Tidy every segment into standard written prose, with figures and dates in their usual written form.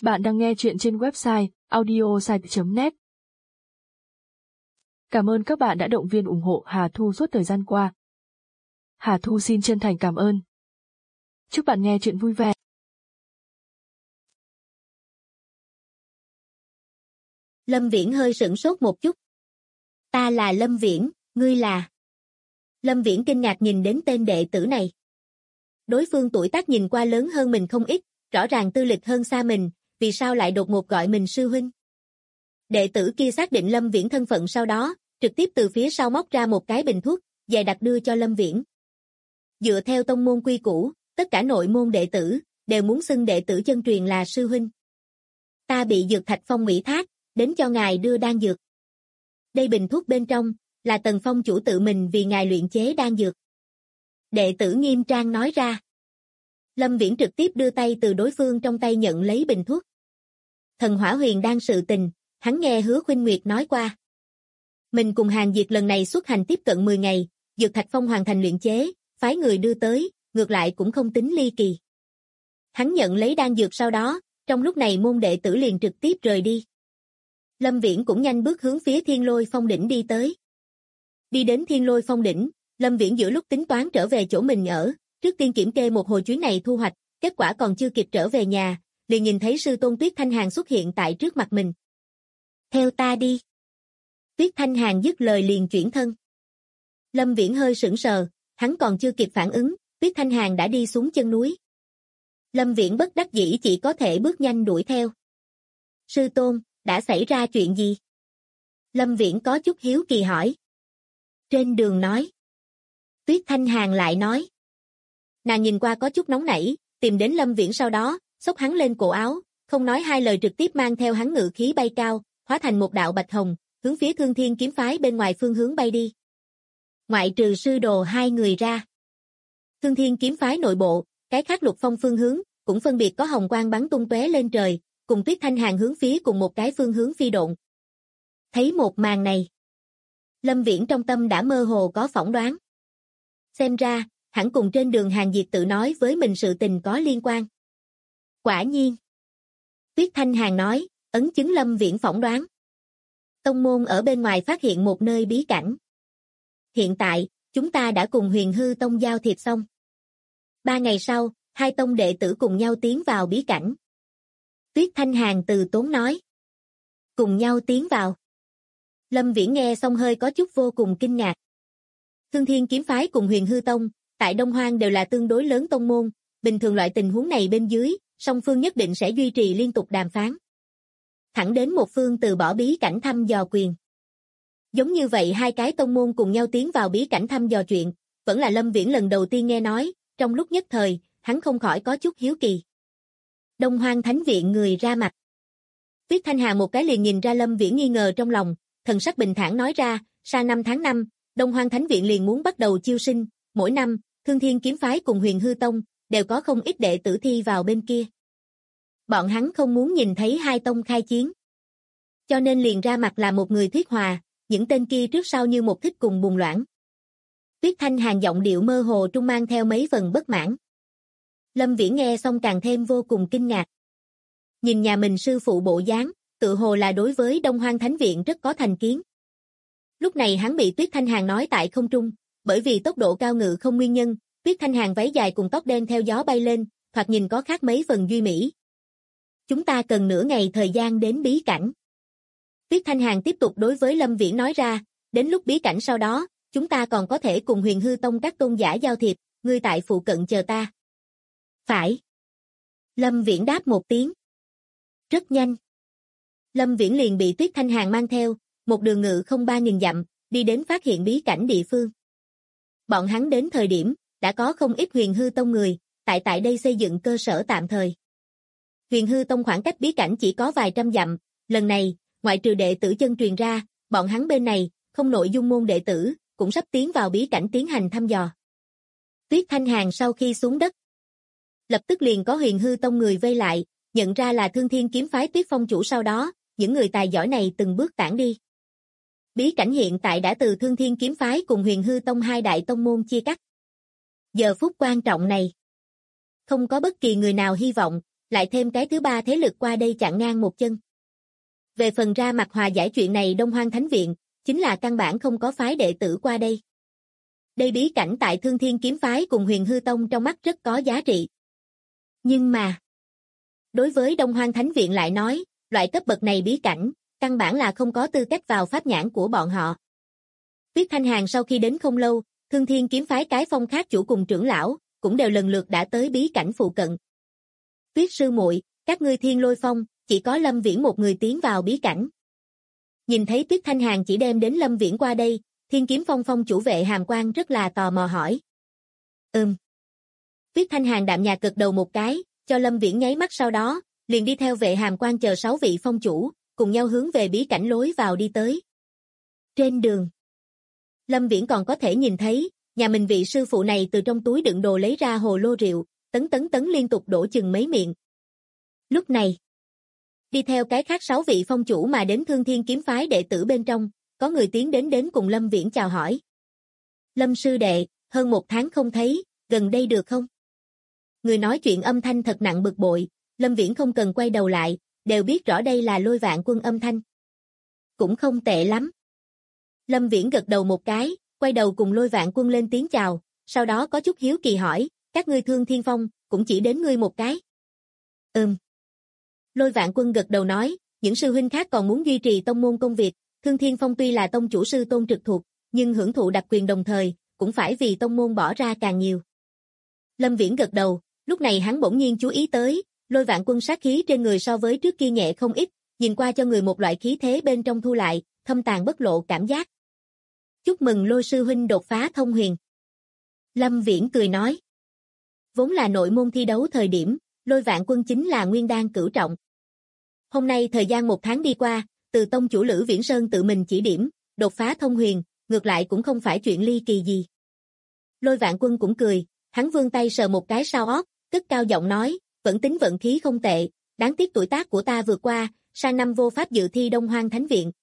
Bạn đang nghe chuyện trên website audiosite.net. Cảm ơn các bạn đã động viên ủng hộ Hà Thu suốt thời gian qua. Hà Thu xin chân thành cảm ơn. Chúc bạn nghe chuyện vui vẻ. Lâm Viễn hơi sửng sốt một chút. Ta là Lâm Viễn, ngươi là... Lâm Viễn kinh ngạc nhìn đến tên đệ tử này. Đối phương tuổi tác nhìn qua lớn hơn mình không ít, rõ ràng tư lịch hơn xa mình, vì sao lại đột ngột gọi mình sư huynh? Đệ tử kia xác định Lâm Viễn thân phận sau đó, trực tiếp từ phía sau móc ra một cái bình thuốc, dè đặt đưa cho Lâm Viễn. Dựa theo tông môn quy củ, tất cả nội môn đệ tử đều muốn xưng đệ tử chân truyền là sư huynh. Ta bị Dược Thạch Phong ủy thác, đến cho ngài đưa đan dược. Đây bình thuốc bên trong là Tần Phong chủ tự mình vì ngài luyện chế đan dược. Đệ tử nghiêm trang nói ra. Lâm Viễn trực tiếp đưa tay từ đối phương trong tay nhận lấy bình thuốc. Thần Hỏa Huyền Đan sự tình, hắn nghe Hứa Khuynh Nguyệt nói qua. Mình cùng Hàn Diệt lần này xuất hành tiếp cận 10 ngày, Dược Thạch Phong hoàn thành luyện chế, phái người đưa tới, ngược lại cũng không tính ly kỳ. Hắn nhận lấy đan dược sau đó, trong lúc này môn đệ tử liền trực tiếp rời đi. Lâm Viễn cũng nhanh bước hướng phía Thiên Lôi Phong đỉnh đi tới. Đi đến Thiên Lôi Phong đỉnh, Lâm Viễn giữa lúc tính toán trở về chỗ mình ở, trước tiên kiểm kê một hồi chuyến này thu hoạch, kết quả còn chưa kịp trở về nhà, liền nhìn thấy sư tôn Tuyết Thanh Hàn xuất hiện tại trước mặt mình. Theo ta đi. Tuyết Thanh Hàn dứt lời liền chuyển thân. Lâm Viễn hơi sững sờ, hắn còn chưa kịp phản ứng, Tuyết Thanh Hàn đã đi xuống chân núi. Lâm Viễn bất đắc dĩ chỉ có thể bước nhanh đuổi theo. Sư tôn, đã xảy ra chuyện gì? Lâm Viễn có chút hiếu kỳ hỏi. Trên đường nói. Tuyết Thanh Hàn lại nói. Nàng nhìn qua có chút nóng nảy, tìm đến Lâm Viễn sau đó, xốc hắn lên cổ áo, không nói hai lời trực tiếp mang theo hắn ngự khí bay cao, hóa thành một đạo bạch hồng, hướng phía Thương Thiên kiếm phái bên ngoài phương hướng bay đi. Ngoại trừ sư đồ hai người ra. Thương Thiên kiếm phái nội bộ, cái khác Lục Phong phương hướng, cũng phân biệt có hồng quang bắn tung tóe lên trời, cùng Tuyết Thanh Hàn hướng phía cùng một cái phương hướng phi độn. Thấy một màn này, Lâm Viễn trong tâm đã mơ hồ có phỏng đoán. Xem ra, hẳn cùng trên đường Hàn Diệt tự nói với mình sự tình có liên quan. Quả nhiên. Tuyết Thanh Hàn nói, ấn chứng Lâm Viễn phỏng đoán. Tông môn ở bên ngoài phát hiện một nơi bí cảnh. Hiện tại, chúng ta đã cùng Huyền Hư Tông giao thiệp xong. 3 ngày sau, hai tông đệ tử cùng nhau tiến vào bí cảnh. Tuyết Thanh Hàn từ tốn nói. Cùng nhau tiến vào. Lâm Viễn nghe xong hơi có chút vô cùng kinh ngạc. Thương Thiên kiếm phái cùng Huyền Hư Tông, tại Đông Hoang đều là tương đối lớn tông môn, bình thường loại tình huống này bên dưới, song phương nhất định sẽ duy trì liên tục đàm phán. Thẳng đến một phương từ bỏ bí cảnh thăm dò quyền. Giống như vậy hai cái tông môn cùng nhau tiến vào bí cảnh thăm dò chuyện, vẫn là Lâm Viễn lần đầu tiên nghe nói, trong lúc nhất thời, hắn không khỏi có chút hiếu kỳ. Đông Hoang Thánh Viện người ra mặt. Tuyết Thanh Hàn một cái liền nhìn ra Lâm Viễn nghi ngờ trong lòng, thần sắc bình thản nói ra, sang năm tháng 5, Đông Hoang Thánh Viện liền muốn bắt đầu chiêu sinh, mỗi năm, Thương Thiên kiếm phái cùng Huyền Hư Tông, đều có không ít đệ tử thi vào bên kia. Bọn hắn không muốn nhìn thấy hai tông khai chiến. Cho nên liền ra mặt là một người thuyết hòa, những tên kia trước sau như một thích cùng bùng loãng. Tuyết Thanh Hàn giọng điệu mơ hồ trung mang theo mấy phần bất mãn. Lâm Viễn nghe xong càng thêm vô cùng kinh ngạc. Nhìn nhà mình sư phụ bộ dáng, tự hồ là đối với Đông Hoang Thánh Viện rất có thành kiến. Lúc này hắn bị Tuyết Thanh Hàn nói tại không trung, bởi vì tốc độ cao ngự không nguyên nhân, Tuyết Thanh Hàn váy dài cùng tóc đen theo gió bay lên, thoạt nhìn có khác mấy phần duy mỹ. Chúng ta cần nửa ngày thời gian đến bí cảnh. Tuyết Thanh Hàn tiếp tục đối với Lâm Viễn nói ra, đến lúc bí cảnh sau đó, chúng ta còn có thể cùng Huyền Hư Tông các tôn giả giao thiệp, ngươi tại phụ cận chờ ta. Phải. Lâm Viễn đáp một tiếng. Rất nhanh. Lâm Viễn liền bị Tuyết Thanh Hàn mang theo, một đường ngự không 3.000 dặm, đi đến phát hiện bí cảnh địa phương. Bọn hắn đến thời điểm, đã có không ít Huyền Hư Tông người, tại đây xây dựng cơ sở tạm thời. Huyền Hư Tông khoảng cách bí cảnh chỉ có vài trăm dặm, lần này, ngoại trừ đệ tử chân truyền ra, bọn hắn bên này, không nội dung môn đệ tử, cũng sắp tiến vào bí cảnh tiến hành thăm dò. Tuyết Thanh Hàn sau khi xuống đất, lập tức liền có Huyền Hư Tông người vây lại, nhận ra là Thương Thiên kiếm phái Tuyết Phong chủ sau đó, những người tài giỏi này từng bước tản đi. Bí cảnh hiện tại đã từ Thương Thiên kiếm phái cùng Huyền Hư Tông hai đại tông môn chia cắt. Giờ phút quan trọng này, không có bất kỳ người nào hy vọng lại thêm cái thứ ba thế lực qua đây chặn ngang một chân. Về phần ra mặt hòa giải chuyện này Đông Hoang Thánh Viện, chính là căn bản không có phái đệ tử qua đây. Đây bí cảnh tại Thương Thiên Kiếm Phái cùng Huyền Hư Tông trong mắt rất có giá trị. Nhưng mà, đối với Đông Hoang Thánh Viện lại nói, loại cấp bậc này bí cảnh, căn bản là không có tư cách vào pháp nhãn của bọn họ. Tuyết Thanh Hàn sau khi đến không lâu, Thương Thiên Kiếm Phái cái phong khác chủ cùng trưởng lão, cũng đều lần lượt đã tới bí cảnh phụ cận. Tuyết sư muội, các ngươi Thiên Lôi Phong, chỉ có Lâm Viễn một người tiến vào bí cảnh. Nhìn thấy Tuyết Thanh Hàn chỉ đem đến Lâm Viễn qua đây, Thiên Kiếm Phong phong chủ Vệ Hàm Quang rất là tò mò hỏi. Tuyết Thanh Hàn đạm nhạt gật đầu một cái, cho Lâm Viễn nháy mắt sau đó, liền đi theo Vệ Hàm Quang chờ 6 vị phong chủ, cùng nhau hướng về bí cảnh lối vào đi tới. Trên đường, Lâm Viễn còn có thể nhìn thấy, nhà mình vị sư phụ này từ trong túi đựng đồ lấy ra hồ lô rượu, tấn liên tục đổ chừng mấy miệng. Lúc này, đi theo cái khác 6 vị phong chủ mà đến Thương Thiên Kiếm Phái đệ tử bên trong, có người tiến đến cùng Lâm Viễn chào hỏi. Lâm sư đệ, hơn 1 tháng không thấy, gần đây được không? Người nói chuyện âm thanh thật nặng bực bội, Lâm Viễn không cần quay đầu lại, đều biết rõ đây là Lôi Vạn Quân âm thanh. Cũng không tệ lắm. Lâm Viễn gật đầu một cái, quay đầu cùng Lôi Vạn Quân lên tiếng chào, sau đó có chút hiếu kỳ hỏi, các ngươi Thương Thiên Phong, cũng chỉ đến ngươi một cái. Lôi Vạn Quân gật đầu nói, những sư huynh khác còn muốn duy trì tông môn công việc, Thương Thiên Phong tuy là tông chủ sư tôn trực thuộc, nhưng hưởng thụ đặc quyền đồng thời, cũng phải vì tông môn bỏ ra càng nhiều. Lâm Viễn gật đầu, lúc này hắn bỗng nhiên chú ý tới, Lôi Vạn Quân sát khí trên người so với trước kia nhẹ không ít, nhìn qua cho người một loại khí thế bên trong thu lại, thâm tàng bất lộ cảm giác. Chúc mừng Lôi sư huynh đột phá thông huyền. Lâm Viễn cười nói. Vốn là nội môn thi đấu thời điểm, Lôi Vạn Quân chính là nguyên đan cửu trọng. Hôm nay thời gian 1 tháng đi qua, từ tông chủ Lữ Viễn Sơn tự mình chỉ điểm, đột phá thông huyền, ngược lại cũng không phải chuyện ly kỳ gì. Lôi Vạn Quân cũng cười, hắn vươn tay sờ một cái sau ót, cất cao giọng nói, vẫn tính vận khí không tệ, đáng tiếc tuổi tác của ta vượt qua, sang năm vô pháp dự thi Đông Hoang Thánh Viện.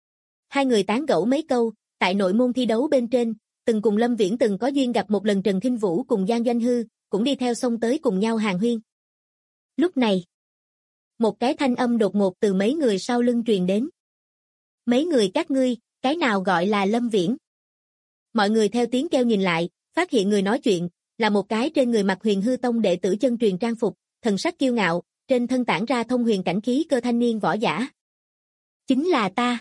Hai người tán gẫu mấy câu, tại nội môn thi đấu bên trên, từng cùng Lâm Viễn từng có duyên gặp một lần Trần Khinh Vũ cùng Giang Doanh Hư, cũng đi theo xông tới cùng nhau hàn huyên. Lúc này, một cái thanh âm đột ngột từ mấy người sau lưng truyền đến. Mấy người các ngươi, cái nào gọi là Lâm Viễn? Mọi người theo tiếng kêu nhìn lại, phát hiện người nói chuyện, là một cái trên người mặc Huyền Hư Tông đệ tử chân truyền trang phục, thần sắc kiêu ngạo, trên thân tản ra thông huyền cảnh khí cơ thanh niên võ giả. Chính là ta.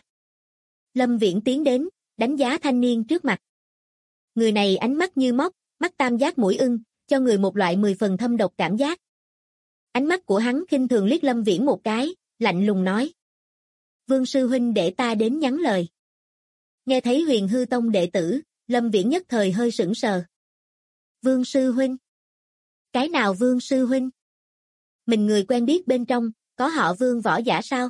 Lâm Viễn tiến đến, đánh giá thanh niên trước mặt. Người này ánh mắt như móc, mắt tam giác mũi ưng, cho người một loại 10 phần thâm độc cảm giác. Ánh mắt của hắn khinh thường liếc Lâm Viễn một cái, lạnh lùng nói. Vương sư huynh để ta đến nhắn lời. Nghe thấy Huyền Hư Tông đệ tử, Lâm Viễn nhất thời hơi sững sờ. Vương sư huynh? Cái nào Vương sư huynh? Mình người quen biết bên trong, có họ Vương võ giả sao?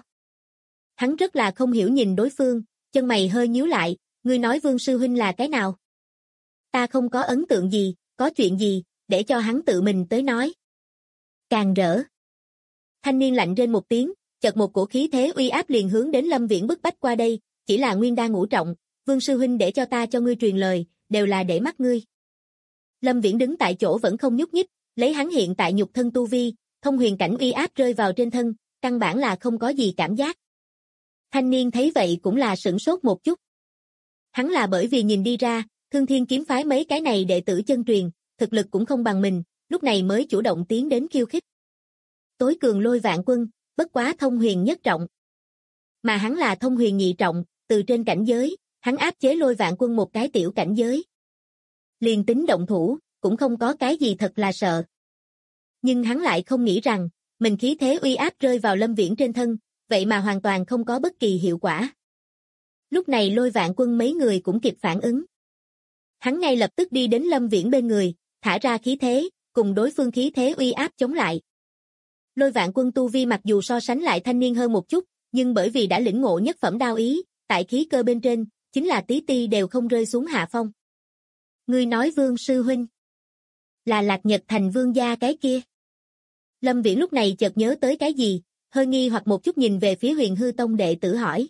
Hắn rất là không hiểu nhìn đối phương, chân mày hơi nhíu lại, ngươi nói Vương sư huynh là cái nào? Ta không có ấn tượng gì, có chuyện gì, để cho hắn tự mình tới nói. Càng rỡ. Thanh niên lạnh rên một tiếng, chợt một cổ khí thế uy áp liền hướng đến Lâm Viễn bức bách qua đây, chỉ là nguyên đan ngũ trọng, Vương sư huynh để cho ta cho ngươi truyền lời, đều là để mắt ngươi. Lâm Viễn đứng tại chỗ vẫn không nhúc nhích, lấy hắn hiện tại nhục thân tu vi, thông huyền cảnh uy áp rơi vào trên thân, căn bản là không có gì cảm giác. Thanh niên thấy vậy cũng là sửng sốt một chút. Hắn là bởi vì nhìn đi ra, Thương Thiên Kiếm Phái mấy cái này đệ tử chân truyền, thực lực cũng không bằng mình, lúc này mới chủ động tiến đến khiêu khích. Tối cường Lôi Vạn Quân, bất quá thông huyền nhất trọng. Mà hắn là thông huyền nhị trọng, từ trên cảnh giới, hắn áp chế Lôi Vạn Quân một cái tiểu cảnh giới. Liền tính động thủ, cũng không có cái gì thật là sợ. Nhưng hắn lại không nghĩ rằng, mình khí thế uy áp rơi vào Lâm Viễn trên thân, vậy mà hoàn toàn không có bất kỳ hiệu quả. Lúc này Lôi Vạn Quân mấy người cũng kịp phản ứng. Hắn ngay lập tức đi đến Lâm Viễn bên người, thả ra khí thế, cùng đối phương khí thế uy áp chống lại. Lôi Vạn Quân tu vi mặc dù so sánh lại thanh niên hơn một chút, nhưng bởi vì đã lĩnh ngộ nhất phẩm đao ý, tại khí cơ bên trên, chính là tí ti đều không rơi xuống hạ phong. Ngươi nói Vương sư huynh, là Lạc Nhật Thành vương gia cái kia. Lâm Viễn lúc này chợt nhớ tới cái gì, hơi nghi hoặc một chút nhìn về phía Huyền Hư Tông đệ tử hỏi.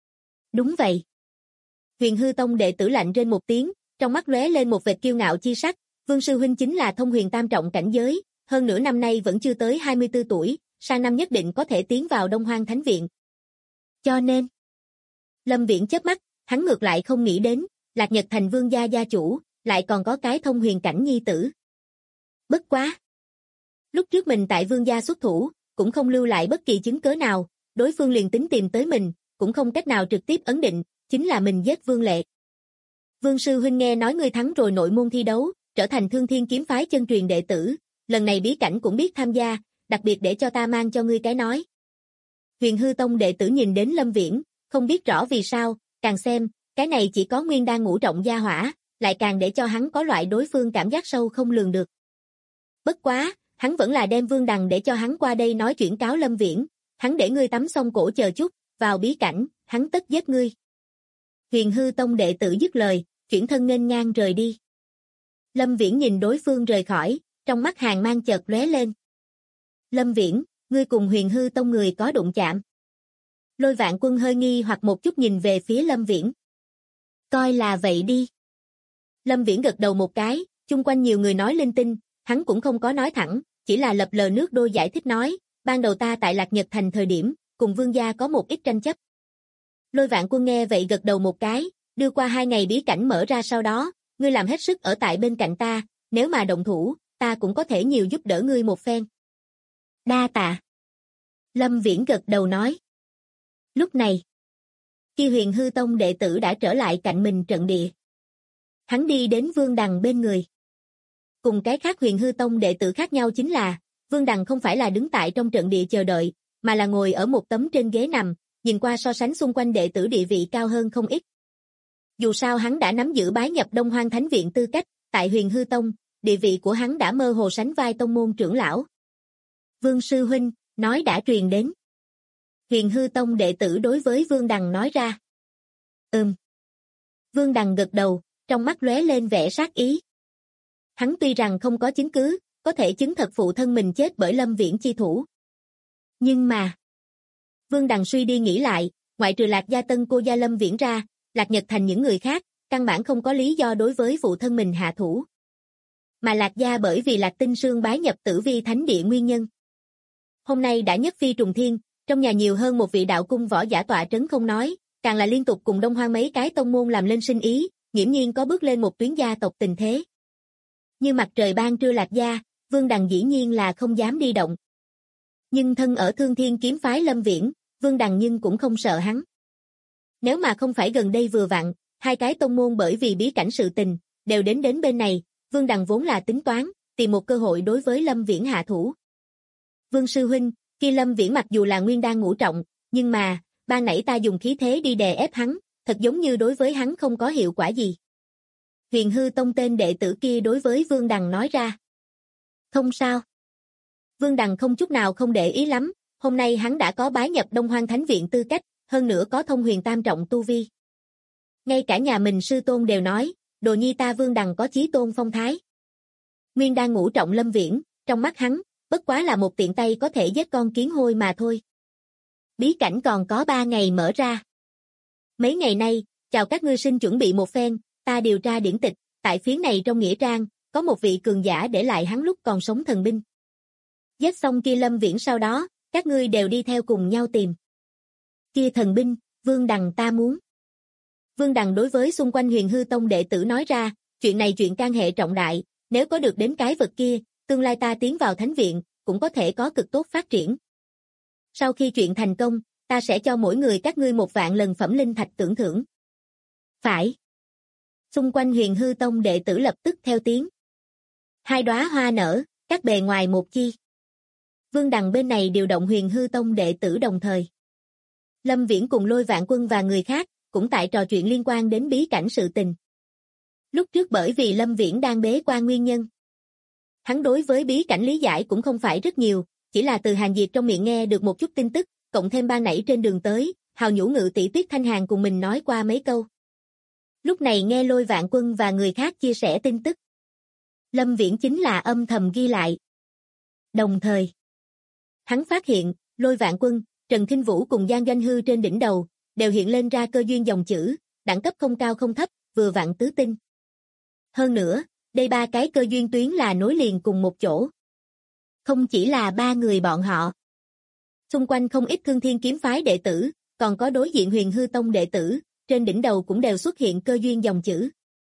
Đúng vậy. Huyền Hư Tông đệ tử lạnh rên một tiếng, trong mắt lóe lên một vệt kiêu ngạo chi sắc, Vương sư huynh chính là thông huyền tam trọng cảnh giới, hơn nửa năm nay vẫn chưa tới 24 tuổi, sang năm nhất định có thể tiến vào Đông Hoang Thánh Viện. Cho nên, Lâm Viễn chớp mắt, hắn ngược lại không nghĩ đến, Lạc Nhật Thành vương gia gia chủ, lại còn có cái thông huyền cảnh nhi tử. Bất quá. Lúc trước mình tại vương gia xuất thủ, cũng không lưu lại bất kỳ chứng cớ nào, đối phương liền tính tìm tới mình, cũng không cách nào trực tiếp ấn định, chính là mình giết Vương Lệ. Vương sư huynh nghe nói ngươi thắng rồi nội môn thi đấu, trở thành Thương Thiên kiếm phái chân truyền đệ tử, lần này bí cảnh cũng biết tham gia, đặc biệt để cho ta mang cho ngươi cái nói. Huyền Hư Tông đệ tử nhìn đến Lâm Viễn, không biết rõ vì sao, càng xem, cái này chỉ có nguyên đan ngũ trọng gia hỏa, lại càng để cho hắn có loại đối phương cảm giác sâu không lường được. Bất quá, hắn vẫn là đem Vương Đằng để cho hắn qua đây nói chuyện cáo Lâm Viễn, hắn để ngươi tắm xong cổ chờ chút, vào bí cảnh, hắn tất giết ngươi. Huyền Hư Tông đệ tử dứt lời, chuyển thân nghênh ngang rời đi. Lâm Viễn nhìn đối phương rời khỏi, trong mắt hàn mang chợt lóe lên. Lâm Viễn, ngươi cùng Huyền Hư Tông người có đụng chạm. Lôi Vạn Quân hơi nghi hoặc một chút nhìn về phía Lâm Viễn. Coi là vậy đi. Lâm Viễn gật đầu một cái, chung quanh nhiều người nói linh tinh, hắn cũng không có nói thẳng, chỉ là lập lờ nước đôi giải thích nói, ban đầu ta tại Lạc Nhật Thành thời điểm, cùng vương gia có một ít tranh chấp. Lôi Vạn Quân nghe vậy gật đầu một cái, đưa qua 2 ngày bí cảnh mở ra sau đó, ngươi làm hết sức ở tại bên cạnh ta, nếu mà động thủ, ta cũng có thể nhiều giúp đỡ ngươi một phen. Đa tạ. Lâm Viễn gật đầu nói. Lúc này, khi Huyền Hư Tông đệ tử đã trở lại cạnh mình trận địa. Hắn đi đến Vương Đằng bên người. Cùng cái khác Huyền Hư Tông đệ tử khác nhau chính là, Vương Đằng không phải là đứng tại trong trận địa chờ đợi, mà là ngồi ở một tấm trên ghế nằm, nhìn qua so sánh xung quanh đệ tử địa vị cao hơn không ít. Dù sao hắn đã nắm giữ bái nhập Đông Hoang Thánh Viện tư cách, tại Huyền Hư Tông, địa vị của hắn đã mơ hồ sánh vai tông môn trưởng lão. Vương sư huynh, nói đã truyền đến. Huyền Hư Tông đệ tử đối với Vương Đằng nói ra. Vương Đằng gật đầu, trong mắt lóe lên vẻ sát ý. Hắn tuy rằng không có chứng cứ, có thể chứng thật phụ thân mình chết bởi Lâm Viễn chi thủ. Nhưng mà, Vương Đằng suy đi nghĩ lại, ngoại trừ Lạc Gia Tân cô gia Lâm Viễn ra, Lạc Nhật Thành những người khác, căn bản không có lý do đối với phụ thân mình hạ thủ. Mà Lạc Gia bởi vì Lạc Tinh Sương bái nhập Tử Vi Thánh Địa nguyên nhân. Hôm nay đã nhất phi trùng thiên, trong nhà nhiều hơn một vị đạo cung võ giả tọa trấn không nói, càng là liên tục cùng Đông Hoang mấy cái tông môn làm lên sinh ý, nghiễm nhiên có bước lên một tuyến gia tộc tình thế. Như mặt trời ban trưa Lạc Gia, Vương Đằng dĩ nhiên là không dám đi động. Nhưng thân ở Thương Thiên kiếm phái Lâm Viễn, Vương Đằng nhưng cũng không sợ hắn. Nếu mà không phải gần đây vừa vặn, 2 cái tông môn bởi vì bí cảnh sự tình, đều đến bên này, Vương Đằng vốn là tính toán, tìm một cơ hội đối với Lâm Viễn hạ thủ. Vương sư huynh, khi Lâm Viễn mặc dù là nguyên đan ngũ trọng, nhưng mà, ban nãy ta dùng khí thế đi đè ép hắn, thật giống như đối với hắn không có hiệu quả gì. Huyền Hư Tông tên đệ tử kia đối với Vương Đằng nói ra. Không sao. Vương Đằng không chút nào không để ý lắm, hôm nay hắn đã có bái nhập Đông Hoang Thánh Viện tư cách, hơn nữa có thông huyền tam trọng tu vi. Ngay cả nhà mình sư tôn đều nói, đồ nhi ta Vương Đằng có chí tôn phong thái. Nguyên đan ngũ trọng Lâm Viễn, trong mắt hắn, bất quá là một tiện tay có thể giết con kiến hôi mà thôi. Bí cảnh còn có 3 ngày mở ra. Mấy ngày nay, chào các ngươi xin chuẩn bị một phen, ta điều tra điển tịch, tại phía này trong nghĩa trang, có một vị cường giả để lại hắn lúc còn sống thần binh. Giết xong kia Lâm Viễn sau đó, các ngươi đều đi theo cùng nhau tìm. Kia thần binh, Vương Đằng ta muốn. Vương Đằng đối với xung quanh Huyền Hư Tông đệ tử nói ra, chuyện này chuyện can hệ trọng đại, nếu có được đến cái vật kia, tương lai ta tiến vào Thánh Viện, cũng có thể có cực tốt phát triển. Sau khi chuyện thành công, ta sẽ cho mỗi người các ngươi 1.000 lần phẩm linh thạch tưởng thưởng. Phải. Xung quanh Huyền Hư Tông đệ tử lập tức theo tiếng. 2 đóa hoa nở, các bề ngoài một chi. Vương Đằng bên này điều động Huyền Hư Tông đệ tử đồng thời. Lâm Viễn cùng Lôi Vạn Quân và người khác, cũng tại trò chuyện liên quan đến bí cảnh sự tình. Lúc trước bởi vì Lâm Viễn đang bế quan nguyên nhân. Hắn đối với bí cảnh lý giải cũng không phải rất nhiều, chỉ là từ Hàn Diệt trong miệng nghe được một chút tin tức, cộng thêm ban nãy trên đường tới, Hào Nhũ Ngự tỷ Tuyết Thanh Hàn cùng mình nói qua mấy câu. Lúc này nghe Lôi Vạn Quân và người khác chia sẻ tin tức. Lâm Viễn chính là âm thầm ghi lại. Đồng thời, hắn phát hiện, Lôi Vạn Quân, Trần Thinh Vũ cùng Giang Doanh Hư trên đỉnh đầu, đều hiện lên ra cơ duyên dòng chữ, đẳng cấp không cao không thấp, vừa vặn tứ tinh. Hơn nữa, đây 3 cái cơ duyên tuyến là nối liền cùng một chỗ. Không chỉ là 3 người bọn họ. Xung quanh không ít Thương Thiên kiếm phái đệ tử, còn có đối diện Huyền Hư Tông đệ tử, trên đỉnh đầu cũng đều xuất hiện cơ duyên dòng chữ.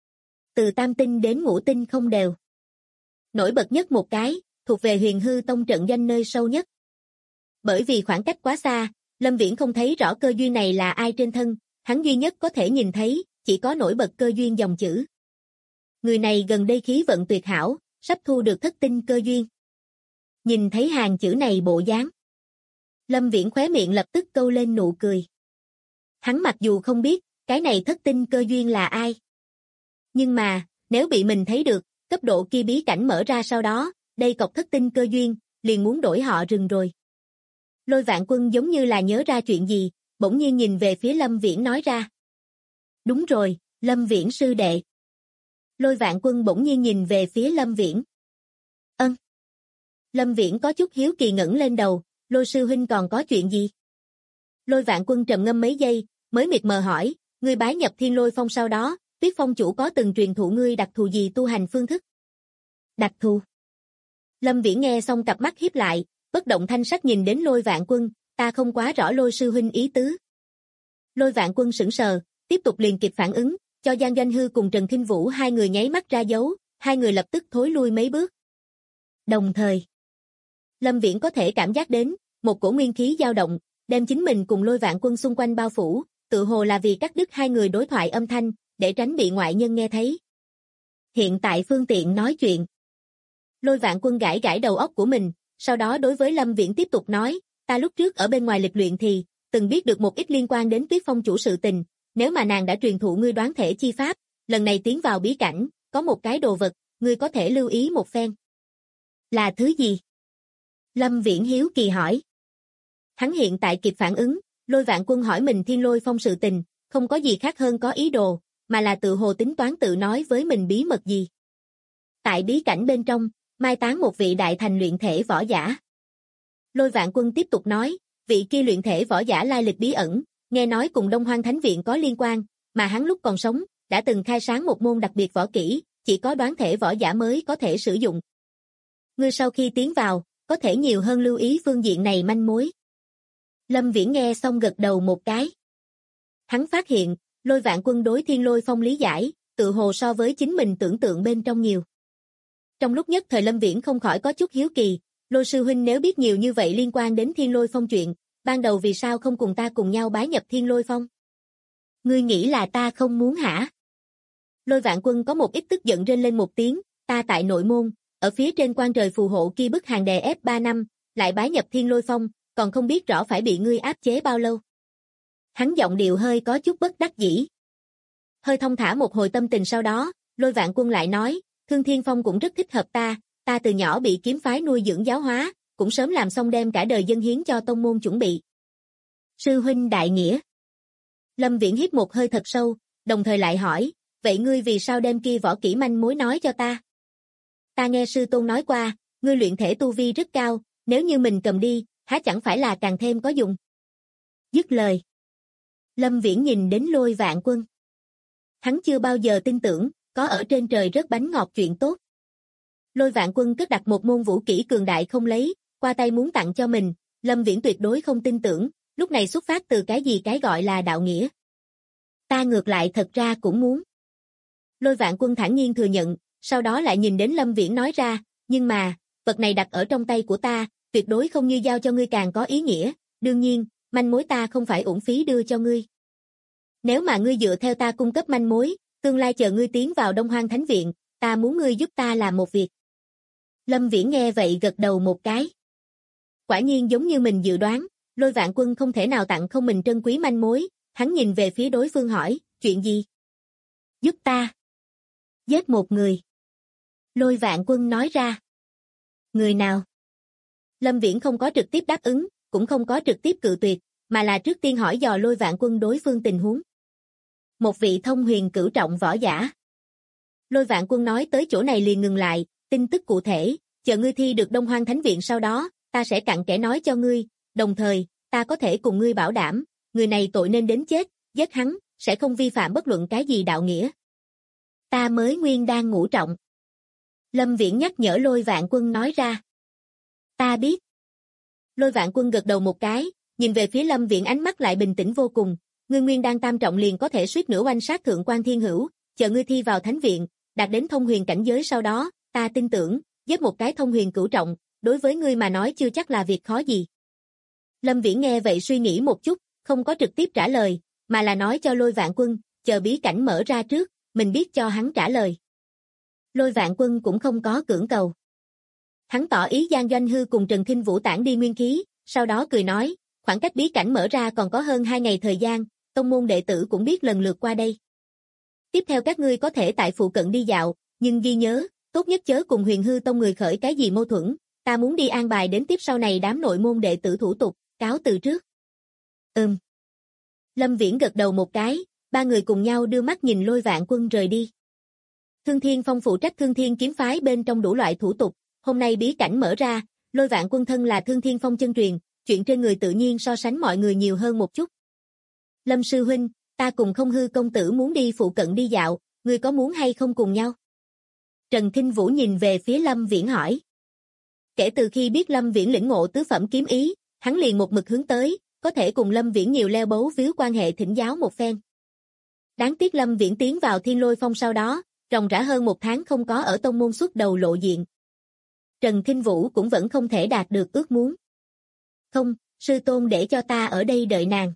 Từ tam tinh đến ngũ tinh không đều. Nổi bật nhất một cái, thuộc về Huyền Hư Tông trận doanh nơi sâu nhất. Bởi vì khoảng cách quá xa, Lâm Viễn không thấy rõ cơ duyên này là ai trên thân, hắn duy nhất có thể nhìn thấy, chỉ có nổi bật cơ duyên dòng chữ. Người này gần đây khí vận tuyệt hảo, sắp thu được thất tinh cơ duyên. Nhìn thấy hàng chữ này bộ dáng, Lâm Viễn khóe miệng lập tức câu lên nụ cười. Hắn mặc dù không biết, cái này thất tinh cơ duyên là ai. Nhưng mà, nếu bị mình thấy được, cấp độ kia bí cảnh mở ra sau đó, đây cọc thất tinh cơ duyên, liền muốn đổi họ rừng rồi. Lôi Vạn Quân giống như là nhớ ra chuyện gì, bỗng nhiên nhìn về phía Lâm Viễn nói ra. Đúng rồi, Lâm Viễn sư đệ. Lôi Vạn Quân bỗng nhiên nhìn về phía Lâm Viễn. Ân. Lâm Viễn có chút hiếu kỳ ngẩng lên đầu, Lôi sư huynh còn có chuyện gì? Lôi Vạn Quân trầm ngâm mấy giây, mới mịt mờ hỏi, ngươi bái nhập Thiên Lôi Phong sau đó, Tuyết Phong chủ có từng truyền thụ ngươi đặc thù gì tu hành phương thức? Đặc thù? Lâm Viễn nghe xong cặp mắt híp lại, bất động thanh sắc nhìn đến Lôi Vạn Quân, ta không quá rõ Lôi sư huynh ý tứ. Lôi Vạn Quân sững sờ, tiếp tục liền kịp phản ứng, cho Giang Doanh Hư cùng Trần Kinh Vũ hai người nháy mắt ra dấu, hai người lập tức thối lui mấy bước. Đồng thời, Lâm Viễn có thể cảm giác đến, một cổ nguyên khí dao động, đem chính mình cùng Lôi Vạn Quân xung quanh bao phủ, tự hồ là vì cắt đứt hai người đối thoại âm thanh, để tránh bị ngoại nhân nghe thấy. Hiện tại phương tiện nói chuyện. Lôi Vạn Quân gãi gãi đầu óc của mình, sau đó đối với Lâm Viễn tiếp tục nói, ta lúc trước ở bên ngoài lịch luyện thì, từng biết được một ít liên quan đến Tuyết Phong chủ sự tình, nếu mà nàng đã truyền thụ ngươi đoán thể chi pháp, lần này tiến vào bí cảnh, có một cái đồ vật, ngươi có thể lưu ý một phen. Là thứ gì? Lâm Viễn hiếu kỳ hỏi. Hắn hiện tại kịp phản ứng, Lôi Vạn Quân hỏi mình Thiên Lôi Phong sự tình, không có gì khác hơn có ý đồ, mà là tự hồ tính toán tự nói với mình bí mật gì. Tại bí cảnh bên trong, mai táng một vị đại thành luyện thể võ giả. Lôi Vạn Quân tiếp tục nói, vị kia luyện thể võ giả lai lịch bí ẩn, nghe nói cùng Đông Hoang Thánh Viện có liên quan, mà hắn lúc còn sống, đã từng khai sáng một môn đặc biệt võ kỹ, chỉ có đoán thể võ giả mới có thể sử dụng. Ngươi sau khi tiến vào, có thể nhiều hơn lưu ý phương diện này manh mối. Lâm Viễn nghe xong gật đầu một cái. Hắn phát hiện, Lôi Vạn Quân đối Thiên Lôi Phong lý giải, tự hồ so với chính mình tưởng tượng bên trong nhiều. Trong lúc nhất thời Lâm Viễn không khỏi có chút hiếu kỳ, Lôi sư huynh nếu biết nhiều như vậy liên quan đến Thiên Lôi Phong chuyện, ban đầu vì sao không cùng ta cùng nhau bái nhập Thiên Lôi Phong? Ngươi nghĩ là ta không muốn hả? Lôi Vạn Quân có một ít tức giận rên lên một tiếng, ta tại nội môn, ở phía trên quan trời phù hộ kia bức hàng đè ép 3 năm, lại bái nhập Thiên Lôi Phong, còn không biết rõ phải bị ngươi áp chế bao lâu. Hắn giọng điệu hơi có chút bất đắc dĩ. Hơi thông thả một hồi tâm tình sau đó, Lôi Vạn Quân lại nói, Thương Thiên Phong cũng rất thích hợp ta từ nhỏ bị kiếm phái nuôi dưỡng giáo hóa, cũng sớm làm xong đem cả đời dâng hiến cho tông môn chuẩn bị. Sư huynh đại nghĩa. Lâm Viễn hít một hơi thật sâu, đồng thời lại hỏi, vậy ngươi vì sao đem kia võ kỹ manh mối nói cho ta? Ta nghe sư tôn nói qua, ngươi luyện thể tu vi rất cao, nếu như mình cầm đi, há chẳng phải là càng thêm có dùng. Dứt lời. Lâm Viễn nhìn đến Lôi Vạn Quân. Hắn chưa bao giờ tin tưởng, có ở trên trời rớt bánh ngọt chuyện tốt. Lôi Vạn Quân cất đặt một môn vũ kỹ cường đại không lấy, qua tay muốn tặng cho mình, Lâm Viễn tuyệt đối không tin tưởng, lúc này xuất phát từ cái gì cái gọi là đạo nghĩa. Ta ngược lại thật ra cũng muốn. Lôi Vạn Quân thản nhiên thừa nhận, sau đó lại nhìn đến Lâm Viễn nói ra, nhưng mà, vật này đặt ở trong tay của ta, tuyệt đối không như giao cho ngươi càng có ý nghĩa, đương nhiên, manh mối ta không phải uổng phí đưa cho ngươi. Nếu mà ngươi dựa theo ta cung cấp manh mối, tương lai chờ ngươi tiến vào Đông Hoang Thánh Viện, ta muốn ngươi giúp ta làm một việc. Lâm Viễn nghe vậy gật đầu một cái. Quả nhiên giống như mình dự đoán, Lôi Vạn Quân không thể nào tặng không mình trân quý manh mối, hắn nhìn về phía đối phương hỏi, chuyện gì? Giúp ta. Giết một người. Lôi Vạn Quân nói ra. Người nào? Lâm Viễn không có trực tiếp đáp ứng, cũng không có trực tiếp cự tuyệt, mà là trước tiên hỏi dò Lôi Vạn Quân đối phương tình huống. Một vị thông huyền cửu trọng võ giả. Lôi Vạn Quân nói tới chỗ này liền ngừng lại, tin tức cụ thể, chờ ngươi thi được Đông Hoang Thánh Viện sau đó, ta sẽ cặn kẽ nói cho ngươi, đồng thời, ta có thể cùng ngươi bảo đảm, người này tội nên đến chết, giết hắn, sẽ không vi phạm bất luận cái gì đạo nghĩa. Ta mới nguyên đan ngũ trọng. Lâm Viễn nhắc nhở Lôi Vạn Quân nói ra. Ta biết. Lôi Vạn Quân gật đầu một cái, nhìn về phía Lâm Viễn ánh mắt lại bình tĩnh vô cùng, ngươi nguyên đan tam trọng liền có thể suýt nữa oanh sát thượng quan thiên hữu, chờ ngươi thi vào thánh viện, đạt đến thông huyền cảnh giới sau đó, ta tin tưởng, giết một cái thông huyền cửu trọng, đối với ngươi mà nói chưa chắc là việc khó gì. Lâm Viễn nghe vậy suy nghĩ một chút, không có trực tiếp trả lời, mà là nói cho Lôi Vạn Quân, chờ bí cảnh mở ra trước, mình biết cho hắn trả lời. Lôi Vạn Quân cũng không có cưỡng cầu. Hắn tỏ ý Giang Doanh Hư cùng Trần Thinh Vũ tản đi nguyên khí, sau đó cười nói, khoảng cách bí cảnh mở ra còn có hơn 2 ngày thời gian, tông môn đệ tử cũng biết lần lượt qua đây. Tiếp theo các ngươi có thể tại phụ cận đi dạo, nhưng ghi nhớ, tốt nhất chớ cùng Huyền Hư Tông người khởi cái gì mâu thuẫn, ta muốn đi an bài đến tiếp sau này đám nội môn đệ tử thủ tục, cáo từ trước. Lâm Viễn gật đầu một cái, ba người cùng nhau đưa mắt nhìn Lôi Vạn Quân rời đi. Thương Thiên Phong phụ trách Thương Thiên kiếm phái bên trong đủ loại thủ tục, hôm nay bí cảnh mở ra, Lôi Vạn Quân thân là Thương Thiên Phong chân truyền, chuyện trên người tự nhiên so sánh mọi người nhiều hơn một chút. Lâm sư huynh, ta cùng Không Hư công tử muốn đi phụ cận đi dạo, ngươi có muốn hay không cùng nhau? Trần Thinh Vũ nhìn về phía Lâm Viễn hỏi. Kể từ khi biết Lâm Viễn lĩnh ngộ tứ phẩm kiếm ý, hắn liền một mực hướng tới, có thể cùng Lâm Viễn nhiều leo bấu víu quan hệ thỉnh giáo một phen. Đáng tiếc Lâm Viễn tiến vào Thiên Lôi Phong sau đó, ròng rã hơn 1 tháng không có ở tông môn xuất đầu lộ diện. Trần Thinh Vũ cũng vẫn không thể đạt được ước muốn. Không, sư tôn để cho ta ở đây đợi nàng.